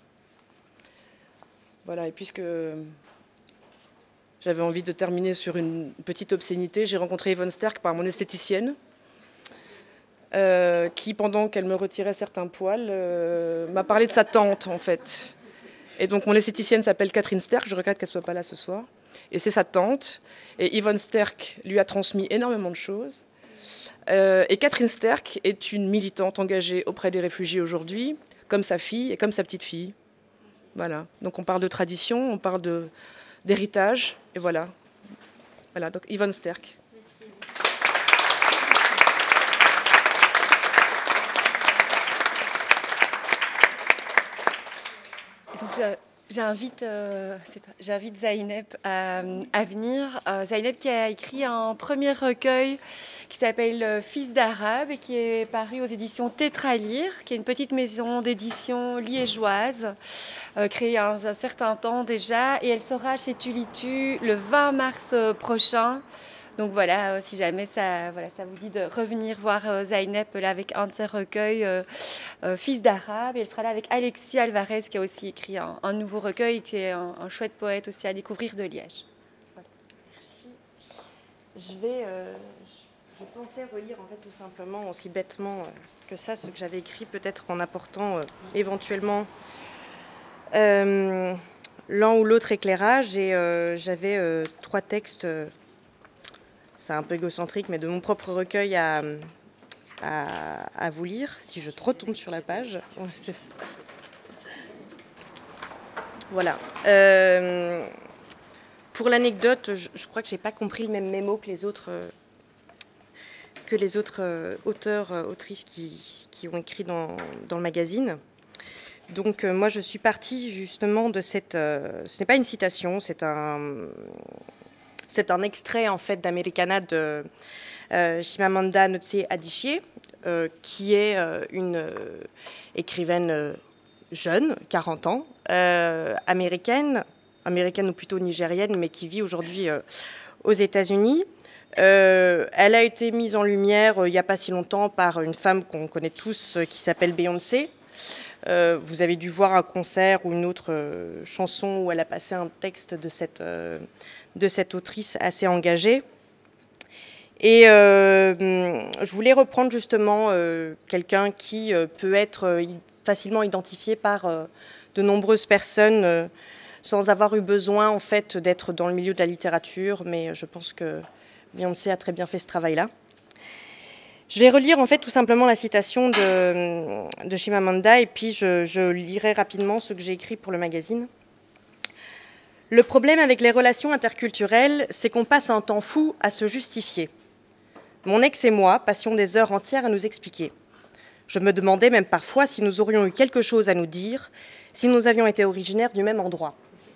Voilà, et puisque j'avais envie de terminer sur une petite obscénité, j'ai rencontré Yvonne Sterk par mon esthéticienne, euh, qui, pendant qu'elle me retirait certains poils, euh, m'a parlé de sa tante, en fait. Et donc, mon esthéticienne s'appelle Catherine Sterk, je regrette qu'elle ne soit pas là ce soir. Et c'est sa tante. Et Yvonne Sterk lui a transmis énormément de choses. Euh, et Catherine Sterk est une militante engagée auprès des réfugiés aujourd'hui, comme sa fille et comme sa petite fille. Voilà. Donc on parle de tradition, on parle de, d'héritage, et voilà. Voilà, donc Yvonne Sterk. Donc je, j'invite, euh, c'est pas, j'invite Zeynep à, à venir. Euh, Zeynep qui a écrit un premier recueil qui s'appelle Fils d'Arabe et qui est paru aux éditions Tétralire, qui est une petite maison d'édition liégeoise, euh, créée il y a un, un certain temps déjà. Et elle sera chez Tulitu le vingt mars prochain. Donc voilà, euh, si jamais ça, voilà, ça vous dit de revenir voir euh, Zeynep là, avec un de ses recueils, euh, euh, Fils d'Arabe. Et elle sera là avec Alexis Alvarez qui a aussi écrit un, un nouveau recueil, qui est un, un chouette poète aussi à découvrir de Liège. Voilà. Merci. Je vais... Euh, je, je pensais relire en fait tout simplement, aussi bêtement euh, que ça, ce que j'avais écrit, peut-être en apportant euh, éventuellement euh, l'un ou l'autre éclairage. Et euh, j'avais euh, trois textes... Euh, c'est un peu égocentrique, mais de mon propre recueil à, à, à vous lire, si je retombe sur la page. Voilà. Euh, pour l'anecdote, je, je crois que je n'ai pas compris le même mémo que les autres, euh, que les autres euh, auteurs, euh, autrices qui, qui ont écrit dans, dans le magazine. Donc euh, moi, je suis partie justement de cette... Euh, ce n'est pas une citation, c'est un... C'est un extrait en fait d'Americana de euh, Chimamanda Ngozi Adichie, euh, qui est euh, une euh, écrivaine euh, jeune, quarante ans, euh, américaine, américaine ou plutôt nigérienne, mais qui vit aujourd'hui euh, aux États-Unis. Euh, elle a été mise en lumière euh, il n'y a pas si longtemps par une femme qu'on connaît tous euh, qui s'appelle Beyoncé. Euh, vous avez dû voir un concert ou une autre euh, chanson où elle a passé un texte de cette, euh, de cette autrice assez engagée. Et euh, je voulais reprendre justement euh, quelqu'un qui euh, peut être euh, facilement identifié par euh, de nombreuses personnes euh, sans avoir eu besoin en fait d'être dans le milieu de la littérature, mais je pense que Beyoncé a très bien fait ce travail-là. Je vais relire en fait tout simplement la citation de, de Chimamanda et puis je, je lirai rapidement ce que j'ai écrit pour le magazine. Le problème avec les relations interculturelles, c'est qu'on passe un temps fou à se justifier. Mon ex et moi passions des heures entières à nous expliquer. Je me demandais même parfois si nous aurions eu quelque chose à nous dire, si nous avions été originaires du même endroit.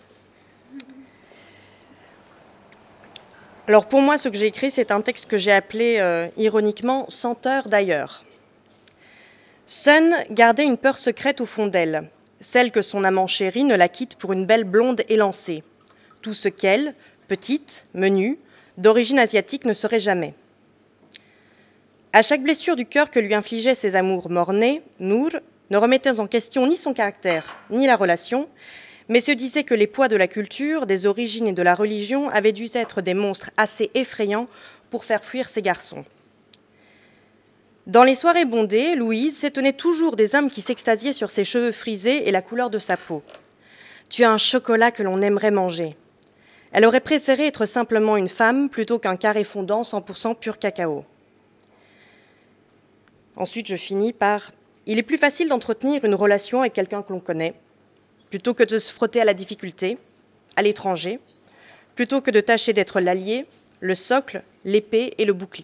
Alors pour moi, ce que j'ai écrit, c'est un texte que j'ai appelé euh, ironiquement « Senteur d'ailleurs ». Sun gardait une peur secrète au fond d'elle, celle que son amant chéri ne la quitte pour une belle blonde élancée. Tout ce qu'elle, petite, menue, d'origine asiatique, ne serait jamais. À chaque blessure du cœur que lui infligeaient ses amours morts-nés, Nour ne remettait en question ni son caractère, ni la relation, mais se disait que les poids de la culture, des origines et de la religion avaient dû être des monstres assez effrayants pour faire fuir ces garçons. Dans les soirées bondées, Louise s'étonnait toujours des hommes qui s'extasiaient sur ses cheveux frisés et la couleur de sa peau. « Tu as un chocolat que l'on aimerait manger ». Elle aurait préféré être simplement une femme plutôt qu'un carré fondant cent pour cent pur cacao. Ensuite, je finis par « Il est plus facile d'entretenir une relation avec quelqu'un que l'on connaît, plutôt que de se frotter à la difficulté, à l'étranger, plutôt que de tâcher d'être l'allié, le socle, l'épée et le bouclier. »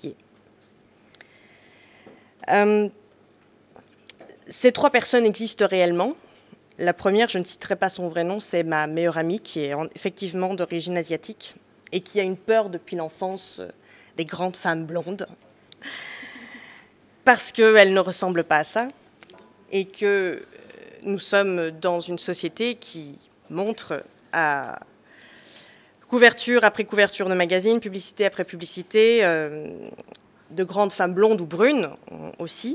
Euh, ces trois personnes existent réellement. La première, je ne citerai pas son vrai nom, c'est ma meilleure amie qui est effectivement d'origine asiatique et qui a une peur depuis l'enfance des grandes femmes blondes parce qu'elle ne ressemble pas à ça et que nous sommes dans une société qui montre à couverture après couverture de magazines, publicité après publicité, euh, de grandes femmes blondes ou brunes aussi.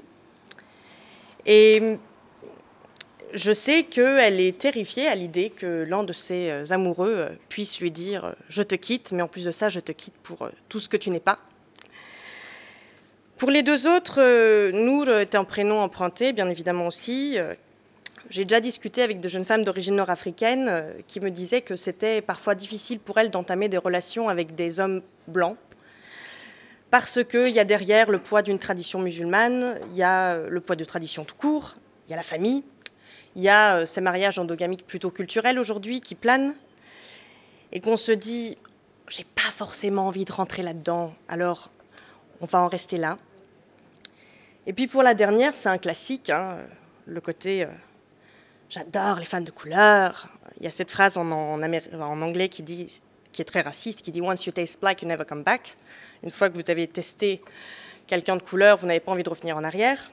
Et je sais qu'elle est terrifiée à l'idée que l'un de ses amoureux puisse lui dire « je te quitte, mais en plus de ça, je te quitte pour tout ce que tu n'es pas ». Pour les deux autres, Nour est un prénom emprunté, bien évidemment aussi. J'ai déjà discuté avec de jeunes femmes d'origine nord-africaine qui me disaient que c'était parfois difficile pour elles d'entamer des relations avec des hommes blancs parce qu'il y a derrière le poids d'une tradition musulmane, il y a le poids de tradition tout court, il y a la famille, il y a ces mariages endogamiques plutôt culturels aujourd'hui qui planent et qu'on se dit « j'ai pas forcément envie de rentrer là-dedans, alors on va en rester là ». Et puis pour la dernière, c'est un classique, hein, le côté euh, « j'adore les femmes de couleur ». Il y a cette phrase en, en, en anglais qui, dit, qui est très raciste, qui dit « Once you taste black, you never come back ». Une fois que vous avez testé quelqu'un de couleur, vous n'avez pas envie de revenir en arrière.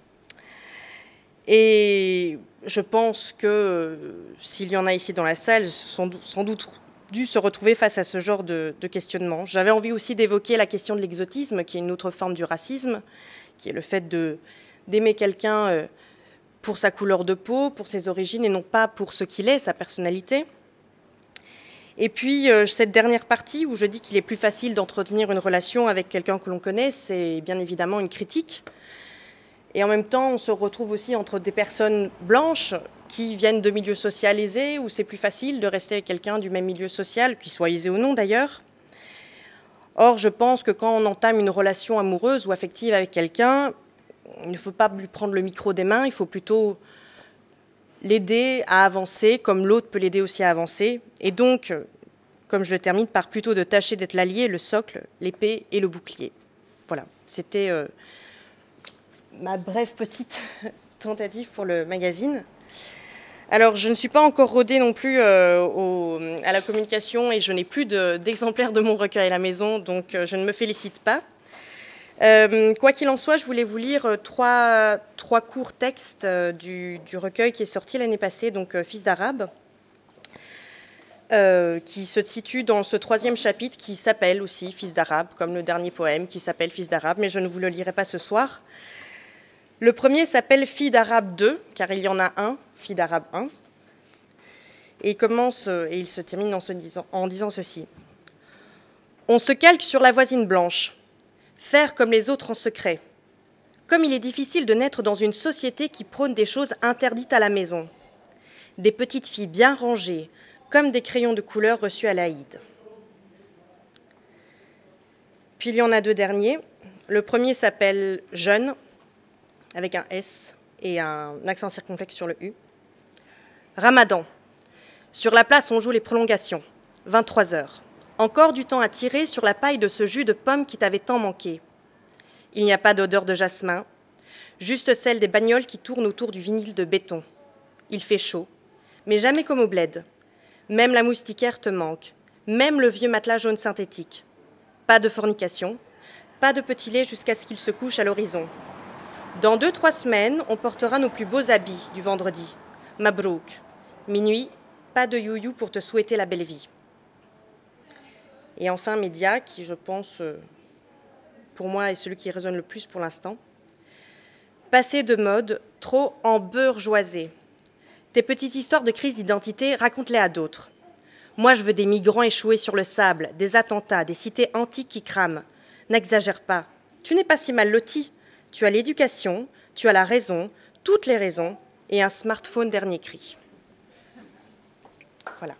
Et je pense que euh, s'il y en a ici dans la salle, sont sans doute dû se retrouver face à ce genre de, de questionnement. J'avais envie aussi d'évoquer la question de l'exotisme, qui est une autre forme du racisme, qui est le fait de, d'aimer quelqu'un euh, pour sa couleur de peau, pour ses origines, et non pas pour ce qu'il est, sa personnalité. Et puis, euh, cette dernière partie où je dis qu'il est plus facile d'entretenir une relation avec quelqu'un que l'on connaît, c'est bien évidemment une critique. Et en même temps, on se retrouve aussi entre des personnes blanches qui viennent de milieux sociaux aisés, où c'est plus facile de rester avec quelqu'un du même milieu social, qu'il soit aisé ou non d'ailleurs. Or, je pense que quand on entame une relation amoureuse ou affective avec quelqu'un, il ne faut pas lui prendre le micro des mains, il faut plutôt l'aider à avancer, comme l'autre peut l'aider aussi à avancer. Et donc, comme je le termine, par plutôt de tâcher d'être l'allié, le socle, l'épée et le bouclier. Voilà, c'était euh, ma brève petite tentative pour le magazine. Alors, je ne suis pas encore rodée non plus euh, au, à la communication et je n'ai plus de, d'exemplaires de mon recueil à la maison, donc euh, je ne me félicite pas. Euh, quoi qu'il en soit, je voulais vous lire euh, trois, trois courts textes euh, du, du recueil qui est sorti l'année passée, donc euh, Fils d'Arabe, euh, qui se situe dans ce troisième chapitre qui s'appelle aussi Fils d'Arabe, comme le dernier poème qui s'appelle Fils d'Arabe, mais je ne vous le lirai pas ce soir. Le premier s'appelle Fille d'Arabe deux, car il y en a un, Fille d'Arabe un, et il commence, et il se termine en, se disant, en disant ceci. On se calque sur la voisine blanche. Faire comme les autres en secret. Comme il est difficile de naître dans une société qui prône des choses interdites à la maison. Des petites filles bien rangées, comme des crayons de couleur reçus à l'Aïd. Puis il y en a deux derniers. Le premier s'appelle « Jeune », avec un S et un accent circonflexe sur le U. Ramadan. Sur la place, on joue les prolongations. vingt-trois heures. Encore du temps à tirer sur la paille de ce jus de pomme qui t'avait tant manqué. Il n'y a pas d'odeur de jasmin, juste celle des bagnoles qui tournent autour du vinyle de béton. Il fait chaud, mais jamais comme au bled. Même la moustiquaire te manque, même le vieux matelas jaune synthétique. Pas de fornication, pas de petit lait jusqu'à ce qu'il se couche à l'horizon. Dans deux, trois semaines, on portera nos plus beaux habits du vendredi. Mabrouk. Minuit, pas de you-you pour te souhaiter la belle vie. Et enfin, Média, qui, je pense, pour moi, est celui qui résonne le plus pour l'instant. Passer de mode, trop embourgeoisé. Tes petites histoires de crise d'identité, raconte-les à d'autres. Moi, je veux des migrants échoués sur le sable, des attentats, des cités antiques qui crament. N'exagère pas. Tu n'es pas si mal loti. Tu as l'éducation, tu as la raison, toutes les raisons, et un smartphone dernier cri. Voilà.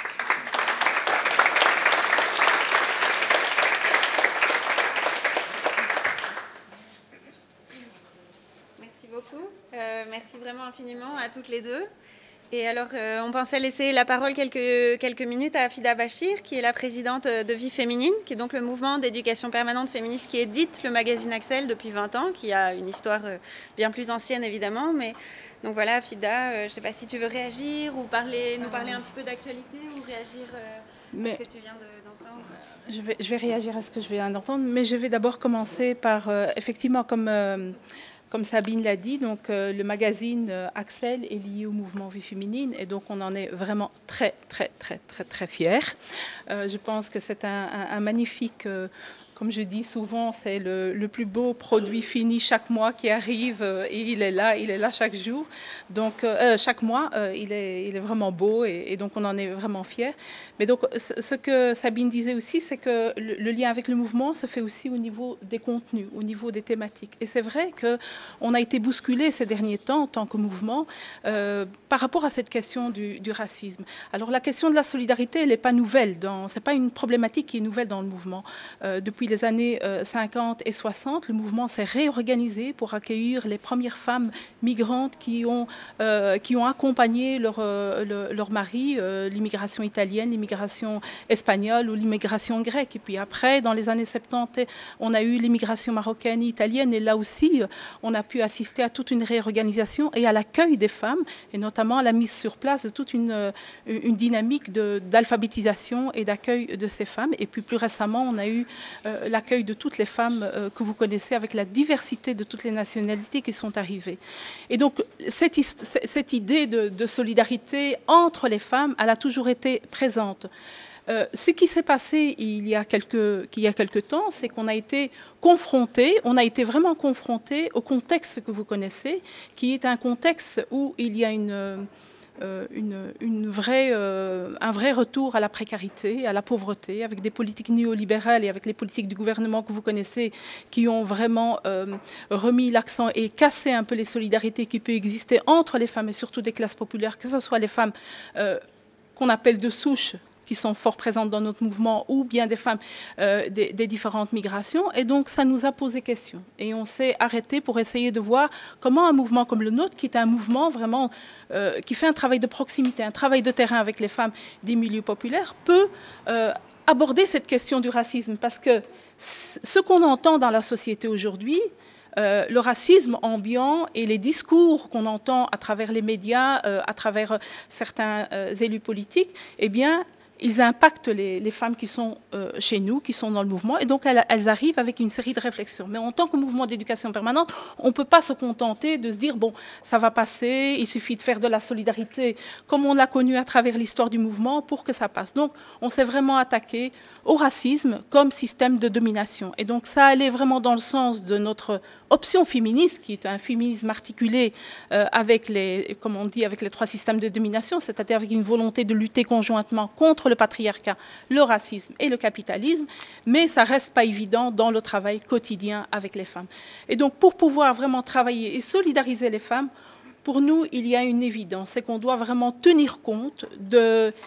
Merci beaucoup. Euh, merci vraiment infiniment à toutes les deux. Et alors, euh, on pensait laisser la parole quelques, quelques minutes à Fida Bachir, qui est la présidente de Vie Féminine, qui est donc le mouvement d'éducation permanente féministe qui édite le magazine Axel depuis vingt ans, qui a une histoire bien plus ancienne évidemment. Mais donc voilà, Fida, euh, je ne sais pas si tu veux réagir ou parler, nous parler un petit peu d'actualité ou réagir euh, mais, à ce que tu viens de, d'entendre. Je vais, je vais réagir à ce que je viens d'entendre, mais je vais d'abord commencer par, euh, effectivement, comme... Euh, Comme Sabine l'a dit, donc, euh, le magazine euh, Axel est lié au mouvement Vie Féminine et donc on en est vraiment très, très, très, très, très fiers. Euh, je pense que c'est un, un, un magnifique... Euh, Comme je dis souvent, c'est le, le plus beau produit fini chaque mois qui arrive euh, et il est là, il est là chaque jour. Donc, euh, chaque mois, euh, il, est, il est vraiment beau et, et donc on en est vraiment fiers. Mais donc, ce, ce que Sabine disait aussi, c'est que le, le lien avec le mouvement se fait aussi au niveau des contenus, au niveau des thématiques. Et c'est vrai qu'on a été bousculé ces derniers temps en tant que mouvement euh, par rapport à cette question du, du racisme. Alors, la question de la solidarité, elle n'est pas nouvelle. Ce n'est pas une problématique qui est nouvelle dans le mouvement. Euh, depuis les années euh, cinquante et soixante, le mouvement s'est réorganisé pour accueillir les premières femmes migrantes qui ont, euh, qui ont accompagné leur, euh, le, leur mari, euh, l'immigration italienne, l'immigration espagnole ou l'immigration grecque. Et puis après, dans les années soixante-dix, on a eu l'immigration marocaine et italienne. Et là aussi, on a pu assister à toute une réorganisation et à l'accueil des femmes, et notamment à la mise sur place de toute une, une dynamique de, d'alphabétisation et d'accueil de ces femmes. Et puis plus récemment, on a eu euh, l'accueil de toutes les femmes euh, que vous connaissez avec la diversité de toutes les nationalités qui sont arrivées. Et donc, cette, cette idée de, de solidarité entre les femmes, elle a toujours été présente. Euh, ce qui s'est passé il y a quelques, il y a quelques temps, c'est qu'on a été confronté, on a été vraiment confronté au contexte que vous connaissez, qui est un contexte où il y a une... Euh, une, une vraie, euh, un vrai retour à la précarité, à la pauvreté, avec des politiques néolibérales et avec les politiques du gouvernement que vous connaissez, qui ont vraiment euh, remis l'accent et cassé un peu les solidarités qui peuvent exister entre les femmes et surtout des classes populaires, que ce soit les femmes euh, qu'on appelle de souche, qui sont fort présentes dans notre mouvement, ou bien des femmes euh, des, des différentes migrations. Et donc, ça nous a posé question. Et on s'est arrêté pour essayer de voir comment un mouvement comme le nôtre, qui est un mouvement vraiment euh, qui fait un travail de proximité, un travail de terrain avec les femmes des milieux populaires, peut euh, aborder cette question du racisme. Parce que ce qu'on entend dans la société aujourd'hui, Euh, le racisme ambiant et les discours qu'on entend à travers les médias, euh, à travers certains euh, élus politiques, eh bien, ils impactent les, les femmes qui sont euh, chez nous, qui sont dans le mouvement, et donc elles, elles arrivent avec une série de réflexions. Mais en tant que mouvement d'éducation permanente, on ne peut pas se contenter de se dire, bon, ça va passer, il suffit de faire de la solidarité, comme on l'a connu à travers l'histoire du mouvement, pour que ça passe. Donc, on s'est vraiment attaqué au racisme comme système de domination. Et donc, ça allait vraiment dans le sens de notre option féministe, qui est un féminisme articulé euh, avec les, comme on dit, avec les trois systèmes de domination, c'est-à-dire avec une volonté de lutter conjointement contre le patriarcat, le racisme et le capitalisme, mais ça reste pas évident dans le travail quotidien avec les femmes. Et donc, pour pouvoir vraiment travailler et solidariser les femmes, pour nous, il y a une évidence, c'est qu'on doit vraiment tenir compte de,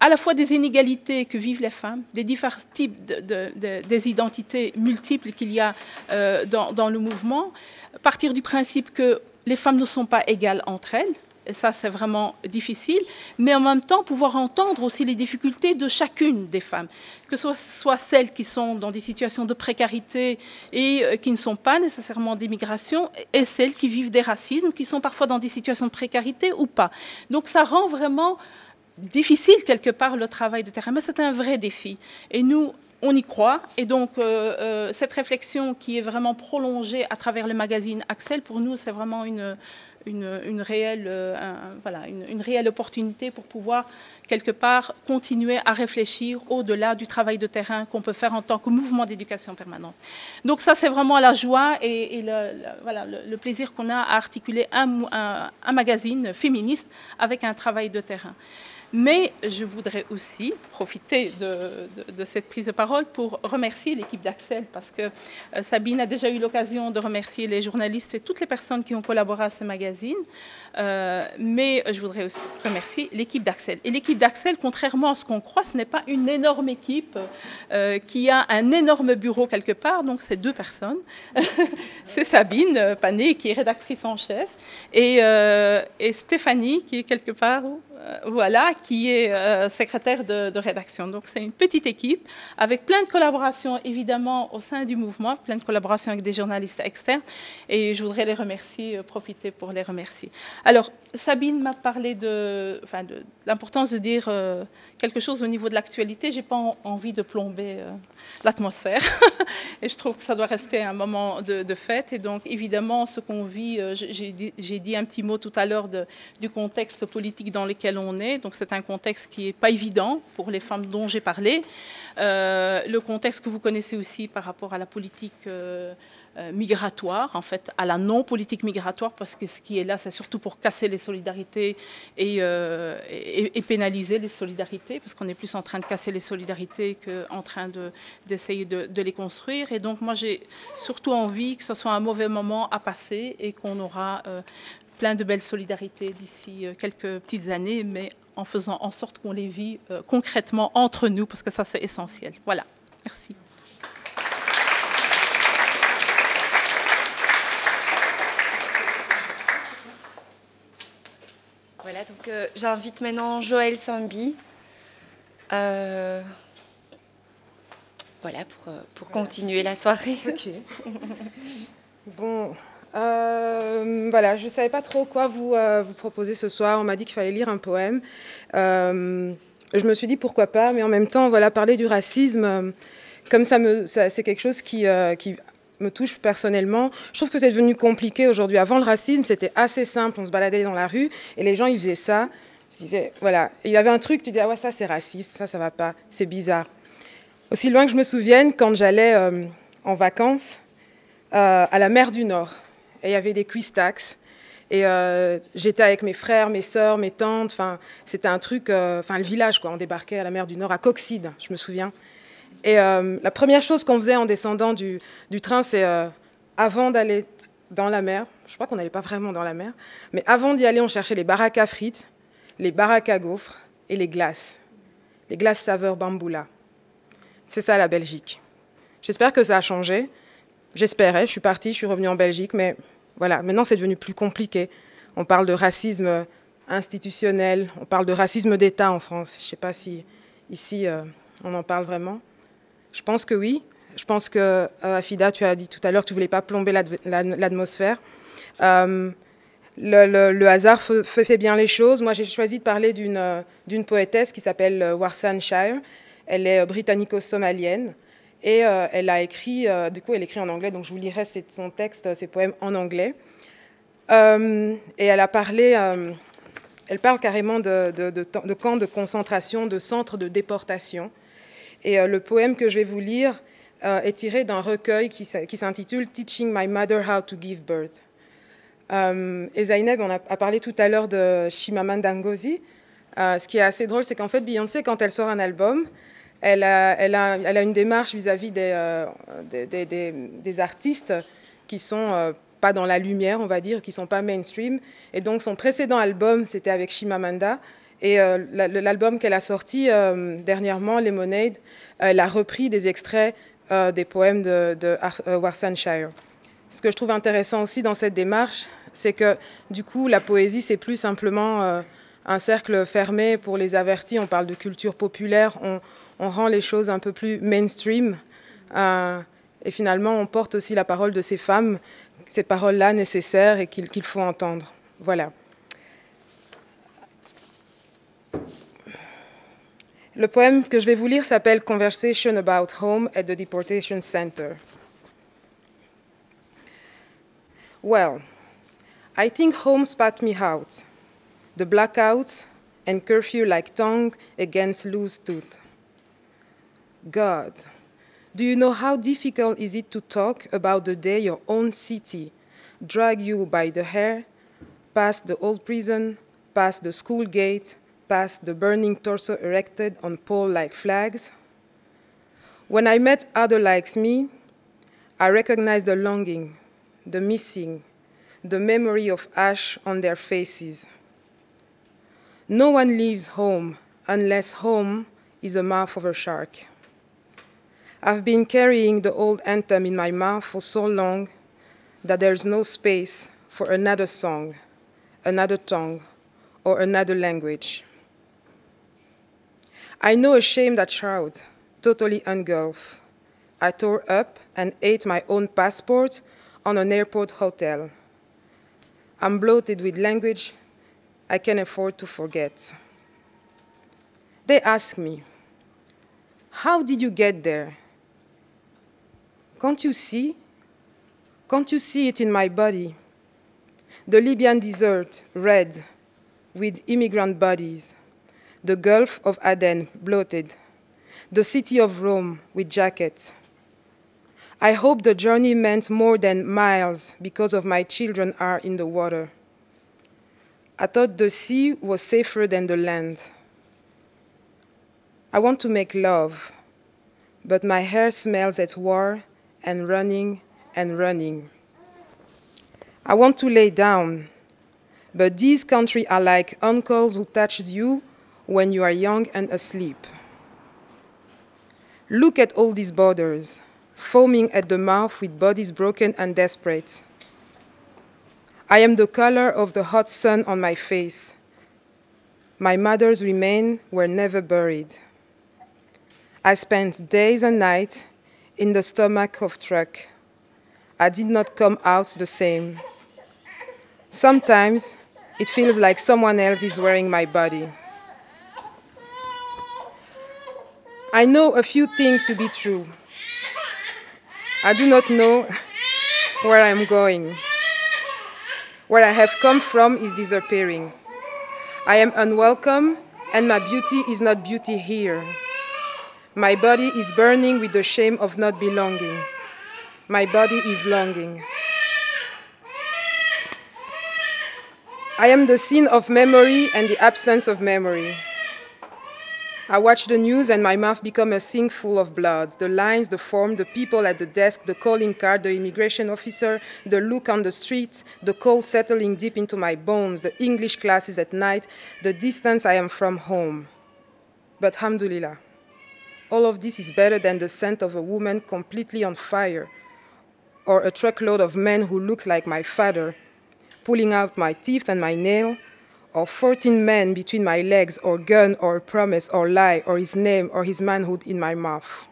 à la fois des inégalités que vivent les femmes, des divers types de, de, de, des identités multiples qu'il y a euh, dans, dans le mouvement, partir du principe que les femmes ne sont pas égales entre elles. Et ça, c'est vraiment difficile, mais en même temps, pouvoir entendre aussi les difficultés de chacune des femmes, que ce soit celles qui sont dans des situations de précarité et qui ne sont pas nécessairement d'immigration, et celles qui vivent des racismes, qui sont parfois dans des situations de précarité ou pas. Donc ça rend vraiment difficile quelque part le travail de terrain, mais c'est un vrai défi. Et nous, on y croit, et donc euh, euh, cette réflexion qui est vraiment prolongée à travers le magazine Axel, pour nous, c'est vraiment une... Une, une, réelle, euh, un, voilà, une, une réelle opportunité pour pouvoir, quelque part, continuer à réfléchir au-delà du travail de terrain qu'on peut faire en tant que mouvement d'éducation permanente. Donc ça, c'est vraiment la joie et, et le, le, voilà, le, le plaisir qu'on a à articuler un, un, un magazine féministe avec un travail de terrain. Mais je voudrais aussi profiter de, de, de cette prise de parole pour remercier l'équipe d'Axel, parce que euh, Sabine a déjà eu l'occasion de remercier les journalistes et toutes les personnes qui ont collaboré à ce magazine. Euh, mais je voudrais aussi remercier l'équipe d'Axel. Et l'équipe d'Axel, contrairement à ce qu'on croit, ce n'est pas une énorme équipe euh, qui a un énorme bureau quelque part, donc c'est deux personnes. C'est Sabine Panet, qui est rédactrice en chef, et, euh, et Stéphanie, qui est quelque part... Voilà, qui est euh, secrétaire de, de rédaction. Donc, c'est une petite équipe avec plein de collaborations, évidemment, au sein du mouvement, plein de collaborations avec des journalistes externes. Et je voudrais les remercier, euh, profiter pour les remercier. Alors, Sabine m'a parlé de, enfin, de, de l'importance de dire euh, quelque chose au niveau de l'actualité. Je n'ai pas en, envie de plomber euh, l'atmosphère. Et je trouve que ça doit rester un moment de, de fête. Et donc, évidemment, ce qu'on vit, euh, j'ai dit, j'ai dit un petit mot tout à l'heure de, du contexte politique dans lequel on est. Donc c'est un contexte qui n'est pas évident pour les femmes dont j'ai parlé. Euh, le contexte que vous connaissez aussi par rapport à la politique euh, euh, migratoire, en fait, à la non-politique migratoire, parce que ce qui est là, c'est surtout pour casser les solidarités et, euh, et, et pénaliser les solidarités, parce qu'on est plus en train de casser les solidarités qu'en train de, d'essayer de, de les construire. Et donc moi, j'ai surtout envie que ce soit un mauvais moment à passer et qu'on aura... Euh, plein de belles solidarités d'ici quelques petites années, mais en faisant en sorte qu'on les vit euh, concrètement entre nous, parce que ça, c'est essentiel. Voilà. Merci. Voilà, donc euh, j'invite maintenant Joël Sambi. Euh, voilà, pour, pour voilà. continuer la soirée. Ok. Bon... Euh, voilà, je ne savais pas trop quoi vous, euh, vous proposer ce soir. On m'a dit qu'il fallait lire un poème. Euh, je me suis dit pourquoi pas, mais en même temps, voilà, parler du racisme, euh, comme ça, me, ça c'est quelque chose qui, euh, qui me touche personnellement. Je trouve que c'est devenu compliqué aujourd'hui. Avant, le racisme, c'était assez simple. On se baladait dans la rue et les gens, ils faisaient ça. Ils disaient, voilà, il y avait un truc, tu dis, ah ouais, ça c'est raciste, ça, ça va pas, c'est bizarre. Aussi loin que je me souvienne, quand j'allais euh, en vacances euh, à la mer du Nord, et il y avait des cuistax. Et euh, j'étais avec mes frères, mes sœurs, mes tantes. Enfin, c'était un truc... Euh, enfin, le village, quoi. On débarquait à la mer du Nord, à Coxide, je me souviens. Et euh, la première chose qu'on faisait en descendant du, du train, c'est euh, avant d'aller dans la mer, je crois qu'on n'allait pas vraiment dans la mer, mais avant d'y aller, on cherchait les baraques à frites, les baraques à gaufres et les glaces. Les glaces saveur bamboula. C'est ça, la Belgique. J'espère que ça a changé. J'espérais. Je suis partie, je suis revenue en Belgique, mais... Voilà, maintenant c'est devenu plus compliqué. On parle de racisme institutionnel, on parle de racisme d'État en France. Je ne sais pas si ici euh, on en parle vraiment. Je pense que oui. Je pense que, euh, Afida, tu as dit tout à l'heure que tu ne voulais pas plomber l'atmosphère. Euh, le, le, le hasard fait, fait bien les choses. Moi, j'ai choisi de parler d'une euh, d'une poétesse qui s'appelle Warsan Shire. Elle est britannico-somalienne. Et euh, elle a écrit, euh, du coup, elle écrit en anglais, donc je vous lirai son texte, ses poèmes en anglais. Euh, et elle a parlé, euh, elle parle carrément de, de, de, de camps de concentration, de centres de déportation. Et euh, le poème que je vais vous lire euh, est tiré d'un recueil qui, qui s'intitule « Teaching my mother how to give birth ». Euh, et Zainab, on a, a parlé tout à l'heure de Chimamanda Ngozi. Euh, ce qui est assez drôle, c'est qu'en fait, Beyoncé, quand elle sort un album, Elle a, elle, a, elle a une démarche vis-à-vis des, euh, des, des, des, des artistes qui ne sont euh, pas dans la lumière, on va dire, qui ne sont pas mainstream. Et donc, son précédent album, c'était avec Chimamanda. Et euh, l'album qu'elle a sorti euh, dernièrement, Lemonade, elle a repris des extraits euh, des poèmes de, de euh, Warsan Shire. Ce que je trouve intéressant aussi dans cette démarche, c'est que du coup, la poésie, c'est plus simplement euh, un cercle fermé pour les avertis. On parle de culture populaire, on, on rend les choses un peu plus mainstream. Euh, et finalement, on porte aussi la parole de ces femmes, cette parole-là nécessaire et qu'il qu'il faut entendre. Voilà. Le poème que je vais vous lire s'appelle Conversation about Home at the Deportation Center. Well, I think home spat me out, the blackouts and curfew like tongue against loose tooth. God, do you know how difficult is it to talk about the day your own city drag you by the hair, past the old prison, past the school gate, past the burning torso erected on pole like flags? When I met others like me, I recognized the longing, the missing, the memory of ash on their faces. No one leaves home unless home is a mouth of a shark. I've been carrying the old anthem in my mouth for so long that there's no space for another song, another tongue, or another language. I know a shame that shroud, totally engulfed. I tore up and ate my own passport on an airport hotel. I'm bloated with language I can afford to forget. They ask me, how did you get there? Can't you see? Can't you see it in my body? The Libyan desert, red, with immigrant bodies. The Gulf of Aden, bloated. The city of Rome, with jackets. I hope the journey meant more than miles because of my children are in the water. I thought the sea was safer than the land. I want to make love, but my hair smells at war and running and running. I want to lay down, but these countries are like uncles who touch you when you are young and asleep. Look at all these borders, foaming at the mouth with bodies broken and desperate. I am the color of the hot sun on my face. My mother's remains were never buried. I spent days and nights in the stomach of truck. I did not come out the same. Sometimes it feels like someone else is wearing my body. I know a few things to be true. I do not know where I am going. Where I have come from is disappearing. I am unwelcome, and my beauty is not beauty here. My body is burning with the shame of not belonging. My body is longing. I am the scene of memory and the absence of memory. I watch the news and my mouth become a sink full of blood. The lines, the form, the people at the desk, the calling card, the immigration officer, the look on the street, the cold settling deep into my bones, the English classes at night, the distance I am from home. But alhamdulillah, all of this is better than the scent of a woman completely on fire, or a truckload of men who look like my father, pulling out my teeth and my nail, or fourteen men between my legs, or gun, or promise, or lie, or his name, or his manhood in my mouth.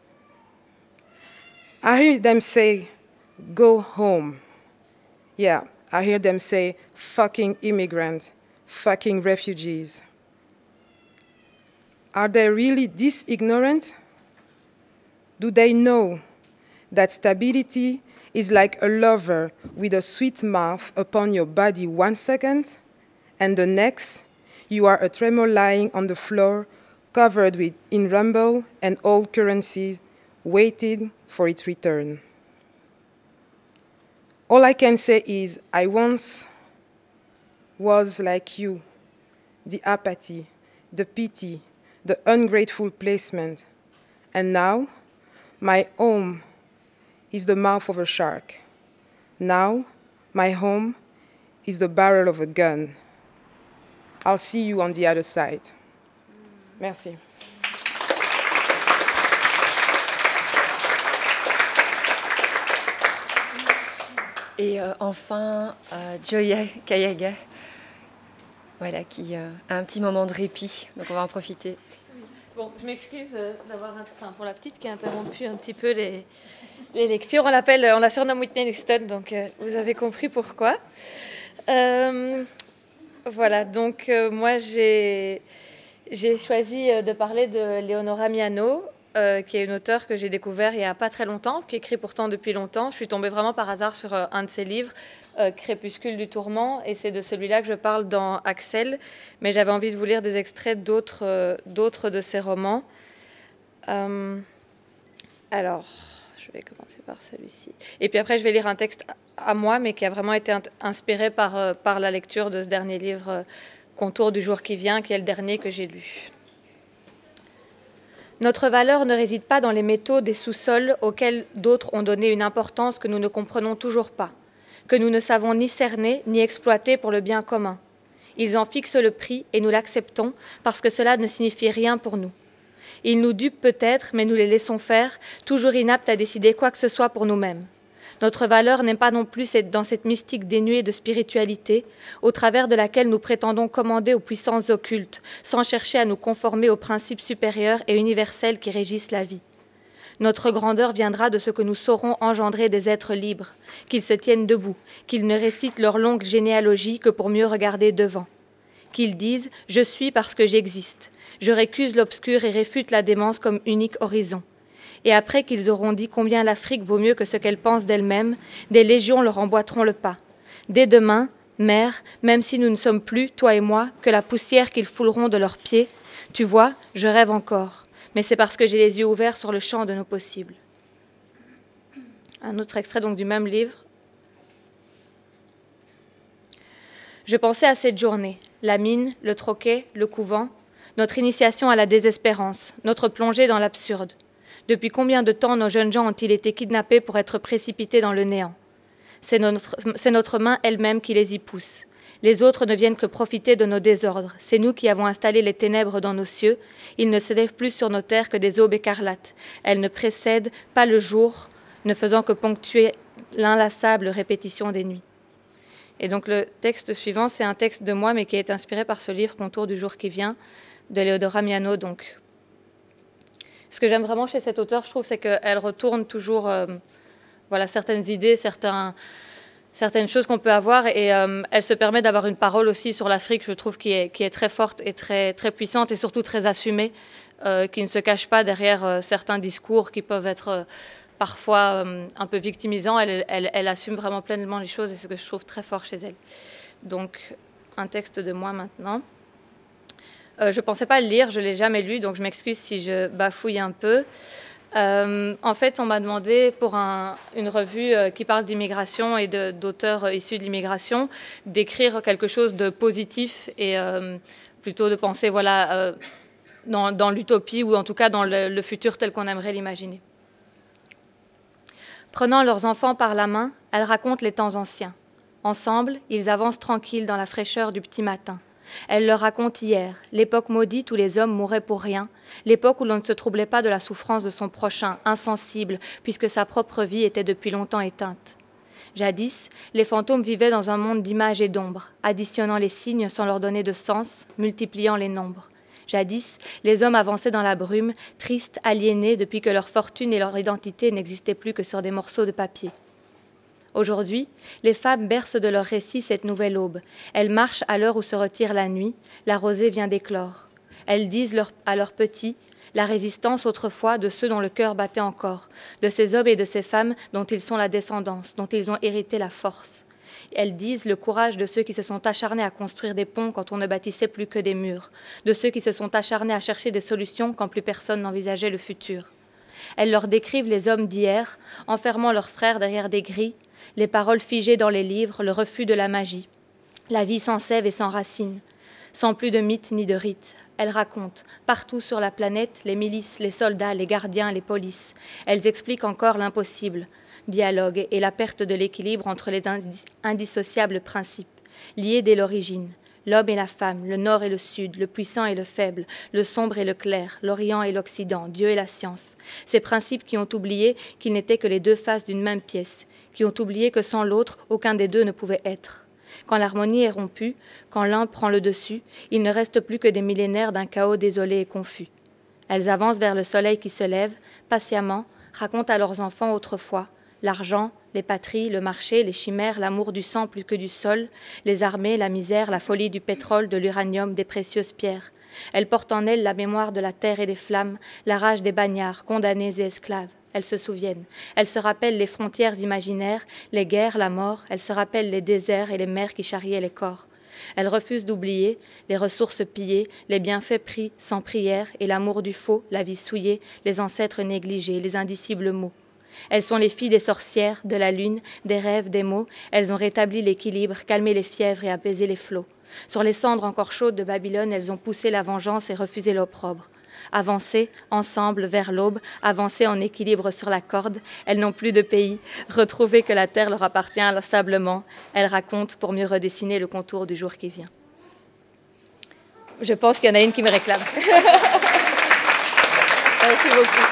I hear them say, go home. Yeah, I hear them say, fucking immigrant, fucking refugees. Are they really this ignorant? Do they know that stability is like a lover with a sweet mouth upon your body one second, and the next, you are a tremor lying on the floor, covered with in rumble and old currencies, waiting for its return. All I can say is, I once was like you, the apathy, the pity, the ungrateful placement, and now, my home is the mouth of a shark. Now, my home is the barrel of a gun. I'll see you on the other side. Merci. Et euh, enfin, euh, Gioia Kayaga, voilà, qui euh, a un petit moment de répit, donc on va en profiter. Bon, je m'excuse d'avoir, enfin, pour la petite qui a interrompu un petit peu les, les lectures. On l'appelle, on la surnomme Whitney Houston, donc euh, vous avez compris pourquoi. Euh, voilà, donc euh, moi j'ai, j'ai choisi de parler de Leonora Miano, euh, qui est une auteure que j'ai découvert il n'y a pas très longtemps, qui écrit pourtant depuis longtemps. Je suis tombée vraiment par hasard sur euh, un de ses livres, euh, Crépuscule du tourment, et c'est de celui-là que je parle dans Axel, mais j'avais envie de vous lire des extraits d'autres, euh, d'autres de ses romans. Euh, alors, je vais commencer par celui-ci. Et puis après, je vais lire un texte à moi, mais qui a vraiment été inspiré par, euh, par la lecture de ce dernier livre, euh, Contour du jour qui vient, qui est le dernier que j'ai lu. Notre valeur ne réside pas dans les métaux des sous-sols auxquels d'autres ont donné une importance que nous ne comprenons toujours pas, que nous ne savons ni cerner ni exploiter pour le bien commun. Ils en fixent le prix et nous l'acceptons parce que cela ne signifie rien pour nous. Ils nous dupent peut-être, mais nous les laissons faire, toujours inaptes à décider quoi que ce soit pour nous-mêmes. Notre valeur n'est pas non plus dans cette mystique dénuée de spiritualité, au travers de laquelle nous prétendons commander aux puissances occultes, sans chercher à nous conformer aux principes supérieurs et universels qui régissent la vie. Notre grandeur viendra de ce que nous saurons engendrer des êtres libres, qu'ils se tiennent debout, qu'ils ne récitent leur longue généalogie que pour mieux regarder devant. Qu'ils disent « Je suis parce que j'existe ». Je récuse l'obscur et réfute la démence comme unique horizon. Et après qu'ils auront dit combien l'Afrique vaut mieux que ce qu'elle pense d'elle-même, des légions leur emboîteront le pas. Dès demain, mère, même si nous ne sommes plus, toi et moi, que la poussière qu'ils fouleront de leurs pieds, tu vois, je rêve encore, mais c'est parce que j'ai les yeux ouverts sur le champ de nos possibles. Un autre extrait donc du même livre. Je pensais à cette journée, la mine, le troquet, le couvent, notre initiation à la désespérance, notre plongée dans l'absurde. Depuis combien de temps nos jeunes gens ont-ils été kidnappés pour être précipités dans le néant ? C'est notre, c'est notre main elle-même qui les y pousse. Les autres ne viennent que profiter de nos désordres. C'est nous qui avons installé les ténèbres dans nos cieux. Ils ne s'élèvent plus sur nos terres que des aubes écarlates. Elles ne précèdent pas le jour, ne faisant que ponctuer l'inlassable répétition des nuits. Et donc le texte suivant, c'est un texte de moi, mais qui est inspiré par ce livre, Contour du jour qui vient, de Leonora Miano, donc. Ce que j'aime vraiment chez cette auteure, je trouve, c'est qu'elle retourne toujours euh, voilà, certaines idées, certains, certaines choses qu'on peut avoir. Et euh, elle se permet d'avoir une parole aussi sur l'Afrique, je trouve, qui est, qui est très forte et très, très puissante et surtout très assumée, euh, qui ne se cache pas derrière euh, certains discours qui peuvent être euh, parfois euh, un peu victimisants. Elle, elle, elle assume vraiment pleinement les choses et c'est ce que je trouve très fort chez elle. Donc, un texte de moi maintenant. Euh, je ne pensais pas le lire, je ne l'ai jamais lu, donc je m'excuse si je bafouille un peu. Euh, en fait, on m'a demandé pour un, une revue euh, qui parle d'immigration et de, d'auteurs euh, issus de l'immigration d'écrire quelque chose de positif et euh, plutôt de penser voilà, euh, dans, dans l'utopie ou en tout cas dans le, le futur tel qu'on aimerait l'imaginer. Prenant leurs enfants par la main, elles racontent les temps anciens. Ensemble, ils avancent tranquilles dans la fraîcheur du petit matin. Elle leur raconte hier, l'époque maudite où les hommes mouraient pour rien, l'époque où l'on ne se troublait pas de la souffrance de son prochain, insensible, puisque sa propre vie était depuis longtemps éteinte. Jadis, les fantômes vivaient dans un monde d'images et d'ombres, additionnant les signes sans leur donner de sens, multipliant les nombres. Jadis, les hommes avançaient dans la brume, tristes, aliénés, depuis que leur fortune et leur identité n'existaient plus que sur des morceaux de papier. Aujourd'hui, les femmes bercent de leurs récits cette nouvelle aube. Elles marchent à l'heure où se retire la nuit, la rosée vient d'éclore. Elles disent leur, à leurs petits la résistance autrefois de ceux dont le cœur battait encore, de ces hommes et de ces femmes dont ils sont la descendance, dont ils ont hérité la force. Elles disent le courage de ceux qui se sont acharnés à construire des ponts quand on ne bâtissait plus que des murs, de ceux qui se sont acharnés à chercher des solutions quand plus personne n'envisageait le futur. Elles leur décrivent les hommes d'hier, enfermant leurs frères derrière des grilles, les paroles figées dans les livres, le refus de la magie. La vie sans sève et sans racines, sans plus de mythes ni de rites. Elles racontent, partout sur la planète, les milices, les soldats, les gardiens, les polices. Elles expliquent encore l'impossible, dialogue et la perte de l'équilibre entre les indissociables principes, liés dès l'origine. l'homme et la femme, le nord et le sud, le puissant et le faible, le sombre et le clair, l'Orient et l'Occident, Dieu et la science. Ces principes qui ont oublié qu'ils n'étaient que les deux faces d'une même pièce, qui ont oublié que sans l'autre, aucun des deux ne pouvait être. Quand l'harmonie est rompue, quand l'un prend le dessus, il ne reste plus que des millénaires d'un chaos désolé et confus. Elles avancent vers le soleil qui se lève, patiemment, racontent à leurs enfants autrefois l'argent, les patries, le marché, les chimères, l'amour du sang plus que du sol, les armées, la misère, la folie du pétrole, de l'uranium, des précieuses pierres. Elles portent en elles la mémoire de la terre et des flammes, la rage des bagnards, condamnés et esclaves. Elles se souviennent. Elles se rappellent les frontières imaginaires, les guerres, la mort. Elles se rappellent les déserts et les mers qui charriaient les corps. Elles refusent d'oublier les ressources pillées, les bienfaits pris sans prière et l'amour du faux, la vie souillée, les ancêtres négligés, les indicibles mots. Elles sont les filles des sorcières, de la lune, des rêves, des mots. Elles ont rétabli l'équilibre, calmé les fièvres et apaisé les flots. Sur les cendres encore chaudes de Babylone, elles ont poussé la vengeance et refusé l'opprobre. Avancer ensemble vers l'aube, avancer en équilibre sur la corde. Elles n'ont plus de pays, retrouver que la terre leur appartient inlassablement. Elles racontent pour mieux redessiner le contour du jour qui vient. Je pense qu'il y en a une qui me réclame. Merci beaucoup.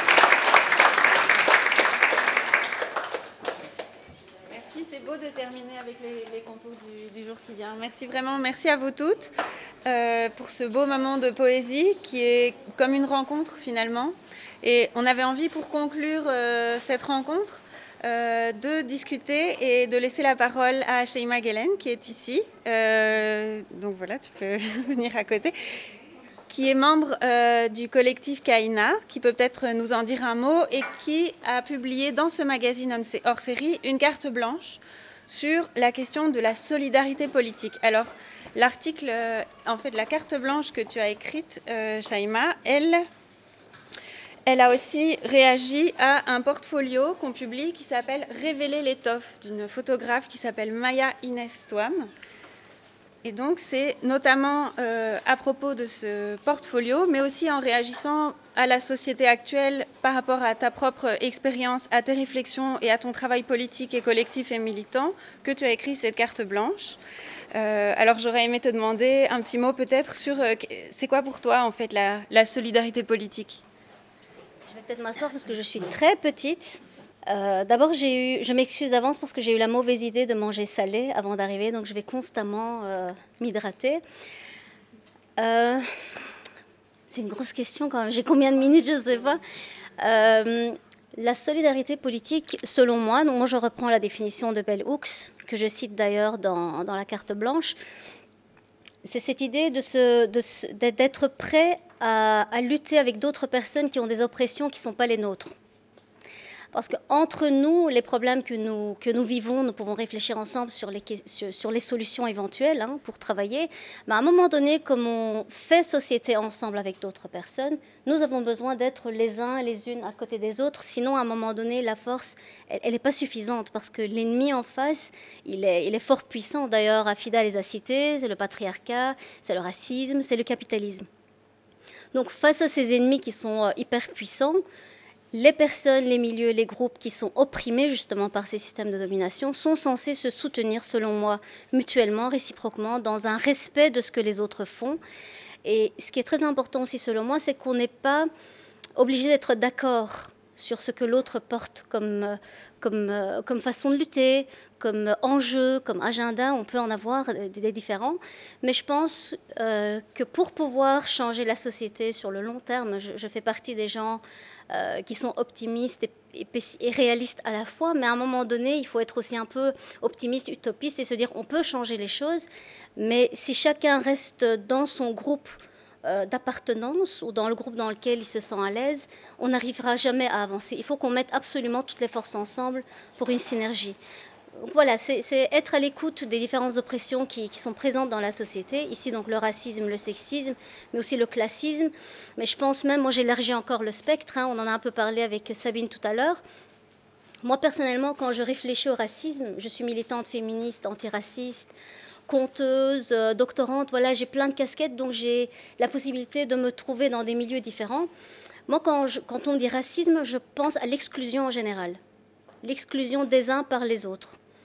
Merci, c'est beau de terminer avec les, les contours du, du jour qui vient. Merci vraiment, merci à vous toutes euh, pour ce beau moment de poésie qui est comme une rencontre finalement. Et on avait envie pour conclure euh, cette rencontre euh, de discuter et de laisser la parole à Shaima Guelen qui est ici. Euh, donc voilà, tu peux venir à côté. Qui est membre euh, du collectif Kaina, qui peut peut-être nous en dire un mot, et qui a publié dans ce magazine hors série une carte blanche sur la question de la solidarité politique. Alors, l'article, euh, en fait, la carte blanche que tu as écrite, euh, Shaima, elle, elle a aussi réagi à un portfolio qu'on publie qui s'appelle « Révéler l'étoffe » d'une photographe qui s'appelle Maya Inès Touam. Et donc, c'est notamment euh, à propos de ce portfolio, mais aussi en réagissant à la société actuelle par rapport à ta propre expérience, à tes réflexions et à ton travail politique et collectif et militant, que tu as écrit cette carte blanche. Euh, alors, j'aurais aimé te demander un petit mot peut-être sur euh, c'est quoi pour toi, en fait, la, la solidarité politique ? Je vais peut-être m'asseoir parce que je suis très petite. Euh, d'abord, j'ai eu, je m'excuse d'avance parce que j'ai eu la mauvaise idée de manger salé avant d'arriver, donc je vais constamment euh, m'hydrater. Euh, c'est une grosse question quand même, j'ai combien de minutes, je ne sais pas. Euh, la solidarité politique, selon moi, donc moi je reprends la définition de Bell Hooks, que je cite d'ailleurs dans, dans la carte blanche, c'est cette idée de se, de se, d'être prêt à, à lutter avec d'autres personnes qui ont des oppressions qui ne sont pas les nôtres. Parce qu'entre nous, les problèmes que nous, que nous vivons, nous pouvons réfléchir ensemble sur les, sur, sur les solutions éventuelles hein, pour travailler. Mais à un moment donné, comme on fait société ensemble avec d'autres personnes, nous avons besoin d'être les uns et les unes à côté des autres. Sinon, à un moment donné, la force, elle n'est pas suffisante parce que l'ennemi en face, il est, il est fort puissant. D'ailleurs, Afida les a cités, c'est le patriarcat, c'est le racisme, c'est le capitalisme. Donc, face à ces ennemis qui sont hyper puissants, les personnes, les milieux, les groupes qui sont opprimés justement par ces systèmes de domination sont censés se soutenir, selon moi, mutuellement, réciproquement, dans un respect de ce que les autres font. Et ce qui est très important aussi, selon moi, c'est qu'on n'est pas obligé d'être d'accord sur ce que l'autre porte comme, comme, comme façon de lutter, comme enjeu, comme agenda. On peut en avoir des différents. Mais je pense euh, que pour pouvoir changer la société sur le long terme, je, je fais partie des gens euh, qui sont optimistes et, et, et réalistes à la fois. Mais à un moment donné, il faut être aussi un peu optimiste, utopiste et se dire on peut changer les choses. Mais si chacun reste dans son groupe d'appartenance ou dans le groupe dans lequel il se sent à l'aise, on n'arrivera jamais à avancer. Il faut qu'on mette absolument toutes les forces ensemble pour une synergie. Donc voilà, c'est, c'est être à l'écoute des différentes oppressions qui, qui sont présentes dans la société. Ici, donc, le racisme, le sexisme, mais aussi le classisme. Mais je pense même, moi j'élargis encore le spectre, hein, on en a un peu parlé avec Sabine tout à l'heure. Moi, personnellement, quand je réfléchis au racisme, je suis militante féministe, antiraciste, conteuse, euh, doctorante, voilà, j'ai plein de casquettes, donc j'ai la possibilité de me trouver dans des milieux différents. Moi, quand, je, quand on dit racisme, je pense à l'exclusion en général, l'exclusion des uns par les autres.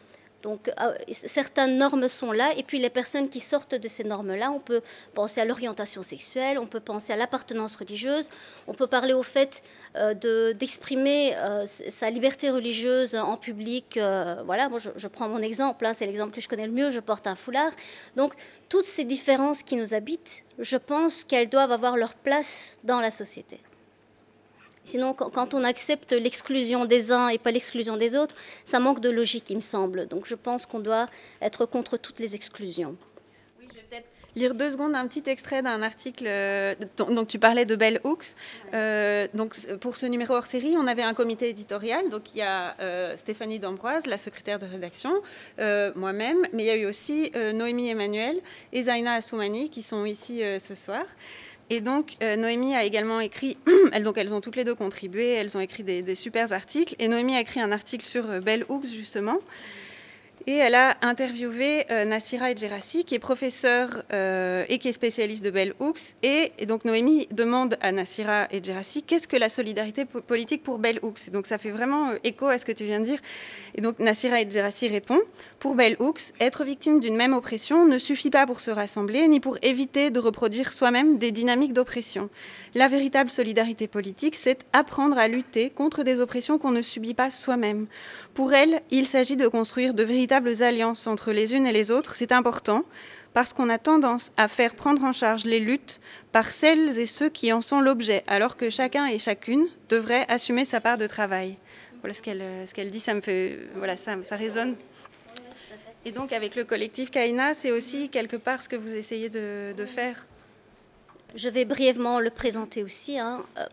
Donc, euh, certaines normes sont là, et puis les personnes qui sortent de ces normes-là, on peut penser à l'orientation sexuelle, on peut penser à l'appartenance religieuse, on peut parler au fait euh, de, d'exprimer euh, sa liberté religieuse en public. Euh, voilà, moi je, je prends mon exemple, hein, c'est l'exemple que je connais le mieux, je porte un foulard. Donc, toutes ces différences qui nous habitent, je pense qu'elles doivent avoir leur place dans la société. Sinon, quand on accepte l'exclusion des uns et pas l'exclusion des autres, ça manque de logique, il me semble. Donc je pense qu'on doit être contre toutes les exclusions. Oui, je vais peut-être lire deux secondes un petit extrait d'un article. Euh, donc tu parlais de Bell Hooks. Euh, donc pour ce numéro hors série, on avait un comité éditorial. Donc il y a euh, Stéphanie d'Ambroise, la secrétaire de rédaction, euh, moi-même, mais il y a eu aussi euh, Noémie Emmanuel et Zaina Assoumani qui sont ici euh, ce soir. Et donc, euh, Noémie a également écrit, elles, donc elles ont toutes les deux contribué, elles ont écrit des, des super articles. Et Noémie a écrit un article sur euh, Bell Hooks, justement. Et elle a interviewé euh, Nassira Edjerassi, qui est professeure euh, et qui est spécialiste de Bell Hooks. Et, et donc, Noémie demande à Nassira Edjerassi, qu'est-ce que la solidarité po- politique pour Bell Hooks ? Et donc, ça fait vraiment euh, écho à ce que tu viens de dire. Et donc, Nassira Edjerassi répond, pour Bell Hooks, être victime d'une même oppression ne suffit pas pour se rassembler, ni pour éviter de reproduire soi-même des dynamiques d'oppression. La véritable solidarité politique, c'est apprendre à lutter contre des oppressions qu'on ne subit pas soi-même. Pour elle, il s'agit de construire de véritables alliances entre les unes et les autres. C'est important parce qu'on a tendance à faire prendre en charge les luttes par celles et ceux qui en sont l'objet, alors que chacun et chacune devrait assumer sa part de travail. Voilà ce qu'elle, ce qu'elle dit, ça me fait, voilà, ça, ça résonne. Et donc avec le collectif Kaina, c'est aussi quelque part ce que vous essayez de, de faire. Je vais brièvement le présenter aussi, hein. Euh,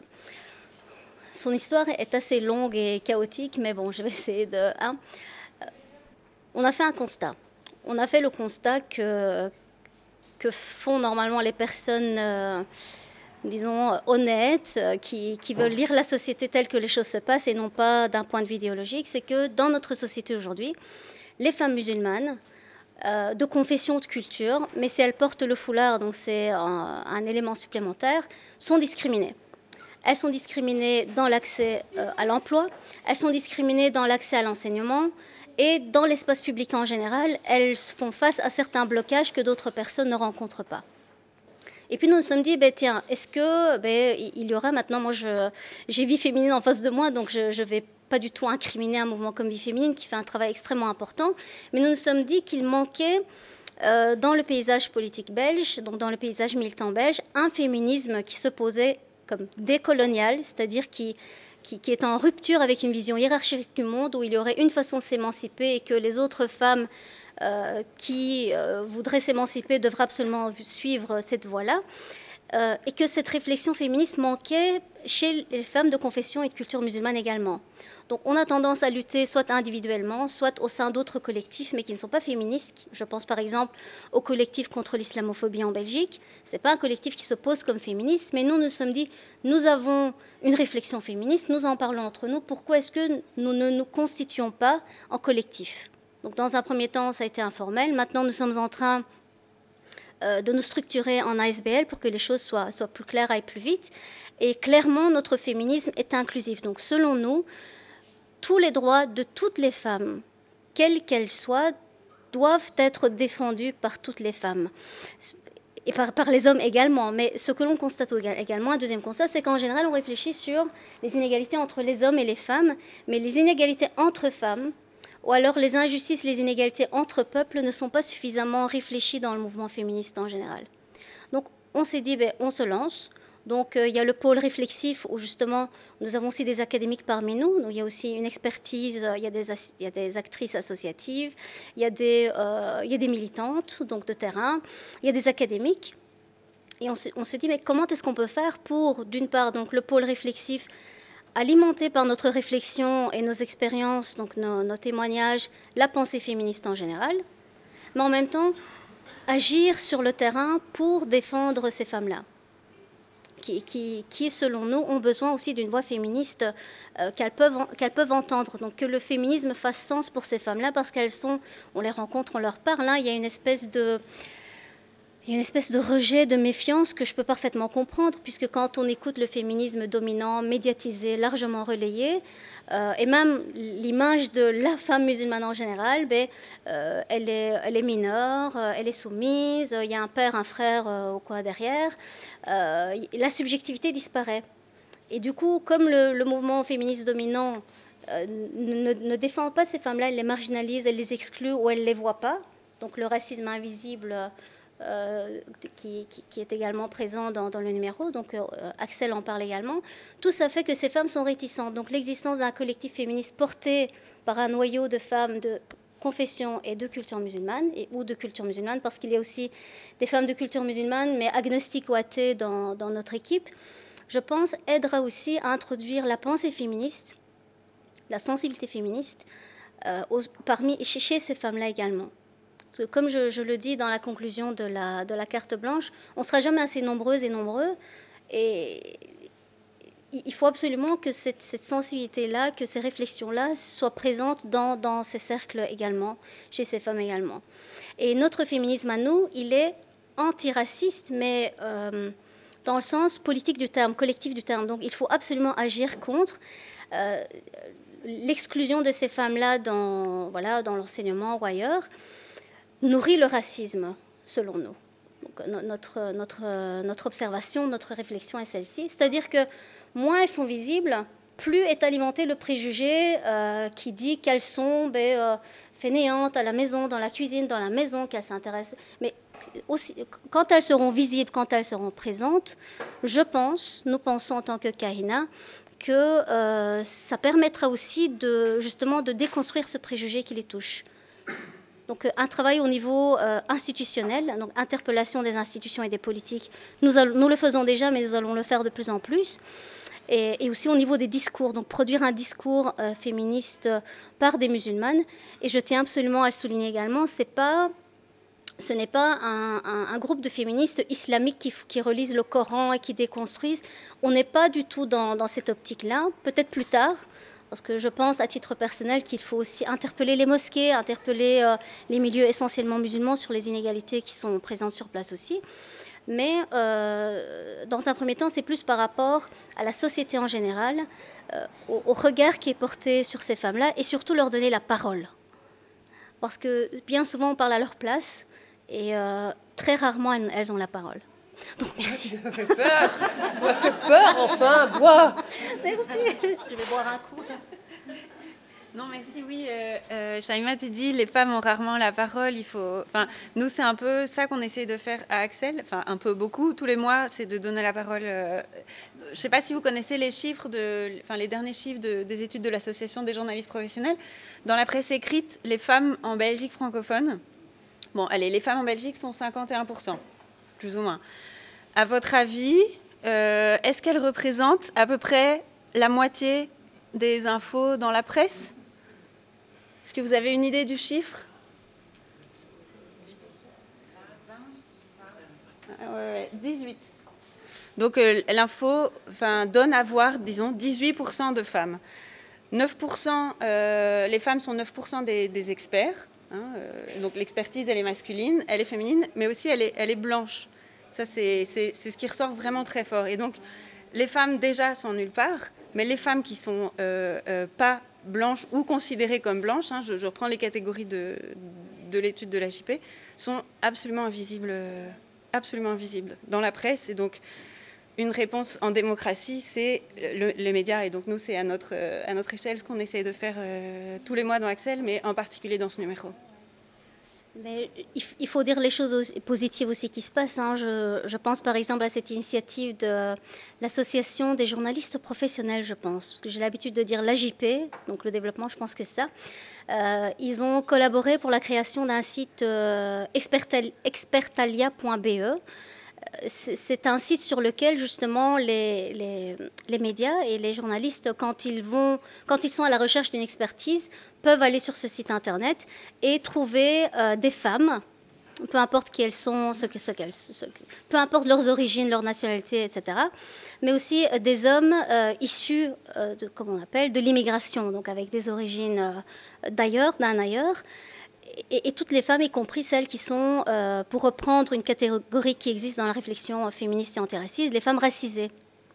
son histoire est assez longue et chaotique, mais bon, je vais essayer de... Hein. Euh, on a fait un constat. On a fait le constat que, que font normalement les personnes, euh, disons, honnêtes, euh, qui, qui veulent lire la société telle que les choses se passent et non pas d'un point de vue idéologique. C'est que dans notre société aujourd'hui, les femmes musulmanes, euh, de confession, de culture, mais si elles portent le foulard, donc c'est un, un élément supplémentaire, sont discriminées. Elles sont discriminées dans l'accès euh, à l'emploi, elles sont discriminées dans l'accès à l'enseignement, et dans l'espace public en général, elles font face à certains blocages que d'autres personnes ne rencontrent pas. Et puis nous nous sommes dit, ben, tiens, est-ce que ben, il y aura maintenant, moi je, j'ai Vie Féminine en face de moi, donc je ne vais pas du tout incriminer un mouvement comme Vie Féminine qui fait un travail extrêmement important, mais nous nous sommes dit qu'il manquait euh, dans le paysage politique belge, donc dans le paysage militant belge, un féminisme qui se posait comme décolonial, c'est-à-dire qui... Qui, qui est en rupture avec une vision hiérarchique du monde où il y aurait une façon de s'émanciper et que les autres femmes euh, qui euh, voudraient s'émanciper devraient absolument suivre cette voie-là, euh, et que cette réflexion féministe manquait chez les femmes de confession et de culture musulmane également. Donc on a tendance à lutter soit individuellement, soit au sein d'autres collectifs, mais qui ne sont pas féministes. Je pense par exemple au collectif contre l'islamophobie en Belgique. Ce n'est pas un collectif qui se pose comme féministe, mais nous nous sommes dit, nous avons une réflexion féministe, nous en parlons entre nous, pourquoi est-ce que nous ne nous constituons pas en collectif ? Donc dans un premier temps, ça a été informel. Maintenant, nous sommes en train euh, de nous structurer en A S B L pour que les choses soient, soient plus claires, aillent plus vite. Et clairement, notre féminisme est inclusif. Donc selon nous, tous les droits de toutes les femmes, quelles qu'elles soient, doivent être défendus par toutes les femmes. Et par, par les hommes également. Mais ce que l'on constate également, un deuxième constat, c'est qu'en général, on réfléchit sur les inégalités entre les hommes et les femmes, mais les inégalités entre femmes, ou alors les injustices, les inégalités entre peuples ne sont pas suffisamment réfléchies dans le mouvement féministe en général. Donc, on s'est dit, ben, on se lance. Donc, euh, il y a le pôle réflexif où, justement, nous avons aussi des académiques parmi nous. Donc, il y a aussi une expertise, euh, il, y a des, il y a des actrices associatives, il y a des, euh, il y a des militantes donc, de terrain, il y a des académiques. Et on se, on se dit, mais comment est-ce qu'on peut faire pour, d'une part, donc, le pôle réflexif, alimenté par notre réflexion et nos expériences, donc nos, nos témoignages, la pensée féministe en général, mais en même temps, agir sur le terrain pour défendre ces femmes-là. Qui, qui, qui, selon nous, ont besoin aussi d'une voix féministe euh, qu'elles peuvent, qu'elles peuvent entendre. Donc que le féminisme fasse sens pour ces femmes-là, parce qu'elles sont, on les rencontre, on leur parle, hein, il y a une espèce de... Il il y a une espèce de rejet, de méfiance que je peux parfaitement comprendre, puisque quand on écoute le féminisme dominant, médiatisé, largement relayé, euh, et même l'image de la femme musulmane en général, ben, euh, elle, est, elle est mineure, euh, elle est soumise, il y a un père, un frère euh, au coin derrière, euh, la subjectivité disparaît. Et du coup, comme le, le mouvement féministe dominant euh, ne, ne défend pas ces femmes-là, elle les marginalise, elle les exclut ou elle ne les voit pas, donc le racisme invisible... Euh, qui, qui, qui est également présent dans, dans le numéro, donc euh, Axel en parle également. Tout ça fait que ces femmes sont réticentes. Donc l'existence d'un collectif féministe porté par un noyau de femmes de confession et de culture musulmane, et, ou de culture musulmane, parce qu'il y a aussi des femmes de culture musulmane, mais agnostiques ou athées dans, dans notre équipe, je pense, aidera aussi à introduire la pensée féministe, la sensibilité féministe, euh, aux, parmi, chez, chez ces femmes-là également. Parce que comme je, je le dis dans la conclusion de la, de la carte blanche, on ne sera jamais assez nombreuses et nombreux. Et il faut absolument que cette, cette sensibilité-là, que ces réflexions-là soient présentes dans, dans ces cercles également, chez ces femmes également. Et notre féminisme à nous, il est antiraciste, mais euh, dans le sens politique du terme, collectif du terme. Donc il faut absolument agir contre euh, l'exclusion de ces femmes-là dans, voilà, dans l'enseignement ou ailleurs, nourrit le racisme, selon nous. Donc, notre, notre, notre observation, notre réflexion est celle-ci. C'est-à-dire que moins elles sont visibles, plus est alimenté le préjugé euh, qui dit qu'elles sont ben, euh, fainéantes à la maison, dans la cuisine, dans la maison, qu'elles s'intéressent. Mais aussi, quand elles seront visibles, quand elles seront présentes, je pense, nous pensons en tant que Kahina, que euh, ça permettra aussi de, justement de déconstruire ce préjugé qui les touche. Donc un travail au niveau euh, institutionnel, donc interpellation des institutions et des politiques, nous, allons, nous le faisons déjà, mais nous allons le faire de plus en plus. Et, et aussi au niveau des discours, donc produire un discours euh, féministe par des musulmanes. Et je tiens absolument à le souligner également, c'est pas, ce n'est pas un, un, un groupe de féministes islamiques qui, qui relisent le Coran et qui déconstruisent. On n'est pas du tout dans, dans cette optique-là, peut-être plus tard. Parce que je pense, à titre personnel, qu'il faut aussi interpeller les mosquées, interpeller euh, les milieux essentiellement musulmans sur les inégalités qui sont présentes sur place aussi. Mais euh, dans un premier temps, c'est plus par rapport à la société en général, euh, au, au regard qui est porté sur ces femmes-là, et surtout leur donner la parole. Parce que bien souvent, on parle à leur place, et euh, très rarement, elles, elles ont la parole. Donc merci. Ça fait peur. On m'a fait peur, enfin, bois. Merci. Je vais boire un coup. Non, merci, oui. Euh, euh, Shaima, tu dis, les femmes ont rarement la parole. Il faut... enfin, nous, c'est un peu ça qu'on essaie de faire à Axel. Enfin, un peu beaucoup. Tous les mois, c'est de donner la parole. Euh... Je ne sais pas si vous connaissez les chiffres, de... enfin, les derniers chiffres de... des études de l'Association des journalistes professionnels. Dans la presse écrite, les femmes en Belgique francophone, bon, allez, les femmes en Belgique sont cinquante et un pour cent, plus ou moins. À votre avis, euh, est-ce qu'elles représentent à peu près la moitié des infos dans la presse ? Est-ce que vous avez une idée du chiffre ? ah, ouais, ouais, dix-huit. Donc euh, l'info enfin, donne à voir, disons, dix-huit pour cent de femmes. neuf pour cent, euh, les femmes sont neuf pour cent des, des experts. Hein, euh, donc l'expertise, elle est masculine, elle est féminine, mais aussi elle est, elle est blanche. Ça, c'est, c'est, c'est ce qui ressort vraiment très fort. Et donc, les femmes, déjà, sont nulle part, mais les femmes qui ne sont euh, euh, pas blanches ou considérées comme blanches, hein, je, je reprends les catégories de, de l'étude de l'A J P, sont absolument invisibles, absolument invisibles dans la presse. Et donc, une réponse en démocratie, c'est le, les médias. Et donc, nous, c'est à notre, à notre échelle ce qu'on essaie de faire euh, tous les mois dans Axel, mais en particulier dans ce numéro. Mais il faut dire les choses positives aussi qui se passent. Hein. Je, je pense par exemple à cette initiative de l'association des journalistes professionnels, je pense, parce que j'ai l'habitude de dire l'A J P, donc le développement, je pense que c'est ça. Euh, ils ont collaboré pour la création d'un site euh, expertalia point b e. C'est un site sur lequel justement les, les, les médias et les journalistes, quand ils, vont, quand ils sont à la recherche d'une expertise, peuvent aller sur ce site internet et trouver euh, des femmes, peu importe qui elles sont, ce que, ce qu'elles, ce que, peu importe leurs origines, leur nationalité, et cetera, mais aussi euh, des hommes euh, issus, euh, de, comme on appelle, de l'immigration, donc avec des origines euh, d'ailleurs, d'un ailleurs. et, et toutes les femmes, y compris celles qui sont, euh, pour reprendre une catégorie qui existe dans la réflexion féministe et antiraciste, les femmes racisées.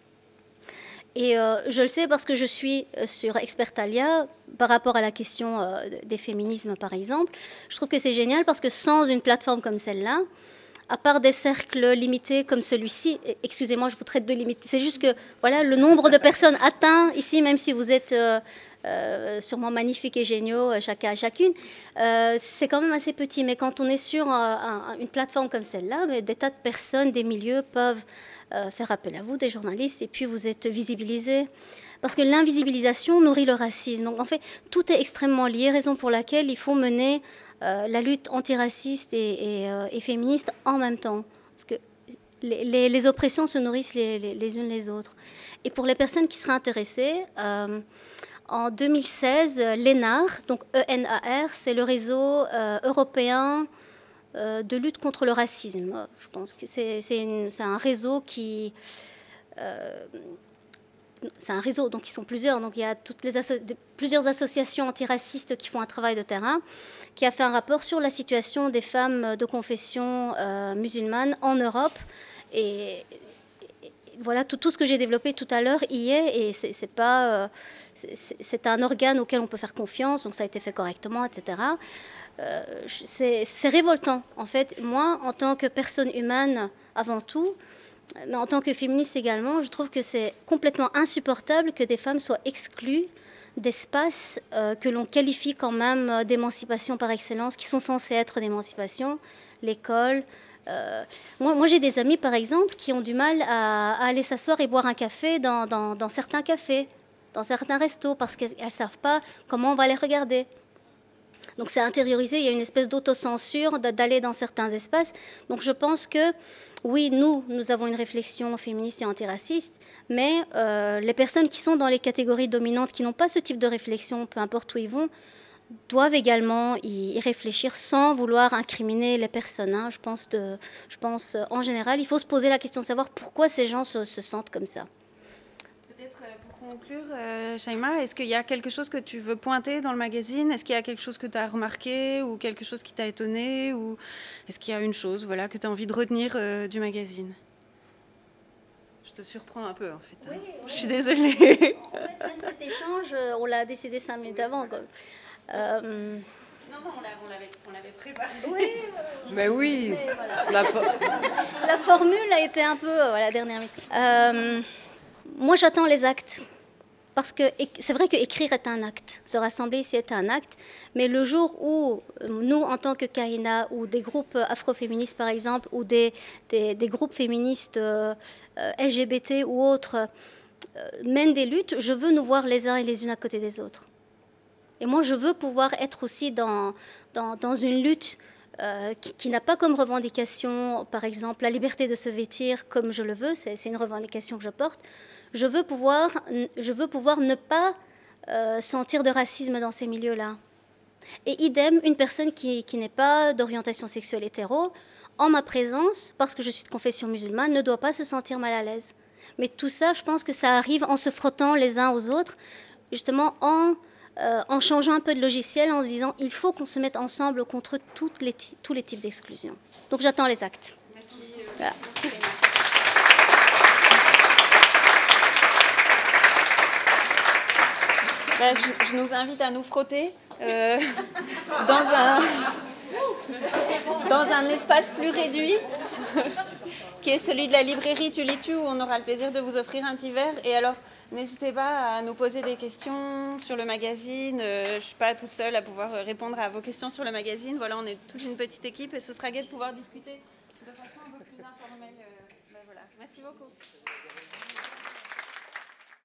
Et euh, je le sais parce que je suis sur Expertalia par rapport à la question euh, des féminismes, par exemple. Je trouve que c'est génial parce que sans une plateforme comme celle-là, à part des cercles limités comme celui-ci, excusez-moi, je vous traite de limité, c'est juste que voilà, le nombre de personnes atteint ici, même si vous êtes euh, euh, sûrement magnifiques et géniaux, chacun et chacune, euh, c'est quand même assez petit. Mais quand on est sur un, un, une plateforme comme celle-là, mais des tas de personnes, des milieux peuvent euh, faire appel à vous, des journalistes, et puis vous êtes visibilisés. Parce que l'invisibilisation nourrit le racisme. Donc en fait, tout est extrêmement lié, raison pour laquelle il faut mener euh, la lutte antiraciste et, et, euh, et féministe en même temps. Parce que les, les, les oppressions se nourrissent les, les, les unes les autres. Et pour les personnes qui seraient intéressées, euh, en deux mille seize, l'E N A R, donc E N A R, c'est le réseau euh, européen euh, de lutte contre le racisme. Je pense que c'est, c'est, une, c'est un réseau qui... Euh, c'est un réseau, donc ils sont plusieurs. Donc il y a toutes les asso- plusieurs associations antiracistes qui font un travail de terrain, qui a fait un rapport sur la situation des femmes de confession euh, musulmane en Europe. Et, et voilà, tout, tout ce que j'ai développé tout à l'heure y est, et c'est, c'est pas, euh, c'est, c'est un organe auquel on peut faire confiance, donc ça a été fait correctement, et cetera. Euh, c'est, c'est révoltant, en fait. Moi, en tant que personne humaine, avant tout, mais en tant que féministe également, je trouve que c'est complètement insupportable que des femmes soient exclues d'espaces euh, que l'on qualifie quand même d'émancipation par excellence, qui sont censés être d'émancipation, l'école. Euh, moi, moi, j'ai des amis, par exemple, qui ont du mal à, à aller s'asseoir et boire un café dans, dans, dans certains cafés, dans certains restos, parce qu'elles ne savent pas comment on va les regarder. Donc c'est intériorisé, il y a une espèce d'autocensure d'aller dans certains espaces. Donc je pense que, oui, nous, nous avons une réflexion féministe et antiraciste, mais euh, les personnes qui sont dans les catégories dominantes, qui n'ont pas ce type de réflexion, peu importe où ils vont, doivent également y, y réfléchir sans vouloir incriminer les personnes. Hein. Je pense, de, je pense en général, il faut se poser la question de savoir pourquoi ces gens se, se sentent comme ça. Peut-être pour conclure, euh, Shaima, est-ce qu'il y a quelque chose que tu veux pointer dans le magazine ? Est-ce qu'il y a quelque chose que tu as remarqué ou quelque chose qui t'a étonné ? Ou est-ce qu'il y a une chose voilà, que tu as envie de retenir euh, du magazine ? Je te surprends un peu, en fait. Oui, hein. oui. Je suis désolée. En fait, même cet échange, on l'a décidé cinq minutes avant. Quoi. Euh... Non, non, on l'avait, on l'avait, on l'avait préparé. Oui, mais oui. Mais voilà. la... la formule a été un peu euh, à la dernière minute. Euh, moi, j'attends les actes. Parce que c'est vrai qu'écrire est un acte, se rassembler ici est un acte, mais le jour où nous, en tant que Kahina, ou des groupes afroféministes par exemple, ou des, des, des groupes féministes euh, L G B T ou autres, euh, mènent des luttes, je veux nous voir les uns et les unes à côté des autres. Et moi, je veux pouvoir être aussi dans, dans, dans une lutte euh, qui, qui n'a pas comme revendication, par exemple, la liberté de se vêtir comme je le veux, c'est, c'est une revendication que je porte. Je veux pouvoir, je veux pouvoir ne pas euh, sentir de racisme dans ces milieux-là. Et idem, une personne qui, qui n'est pas d'orientation sexuelle hétéro, en ma présence, parce que je suis de confession musulmane, ne doit pas se sentir mal à l'aise. Mais tout ça, je pense que ça arrive en se frottant les uns aux autres, justement en, euh, en changeant un peu de logiciel, en se disant il faut qu'on se mette ensemble contre toutes les ty- tous les types d'exclusion. Donc j'attends les actes. Merci. Voilà. Ben, je, je nous invite à nous frotter euh, dans, un, dans un espace plus réduit, qui est celui de la librairie Tulitu, où on aura le plaisir de vous offrir un petit verre. Et alors, n'hésitez pas à nous poser des questions sur le magazine. Euh, je ne suis pas toute seule à pouvoir répondre à vos questions sur le magazine. Voilà, on est toute une petite équipe et ce sera gai de pouvoir discuter de façon un peu plus informelle. Euh, ben voilà. Merci beaucoup.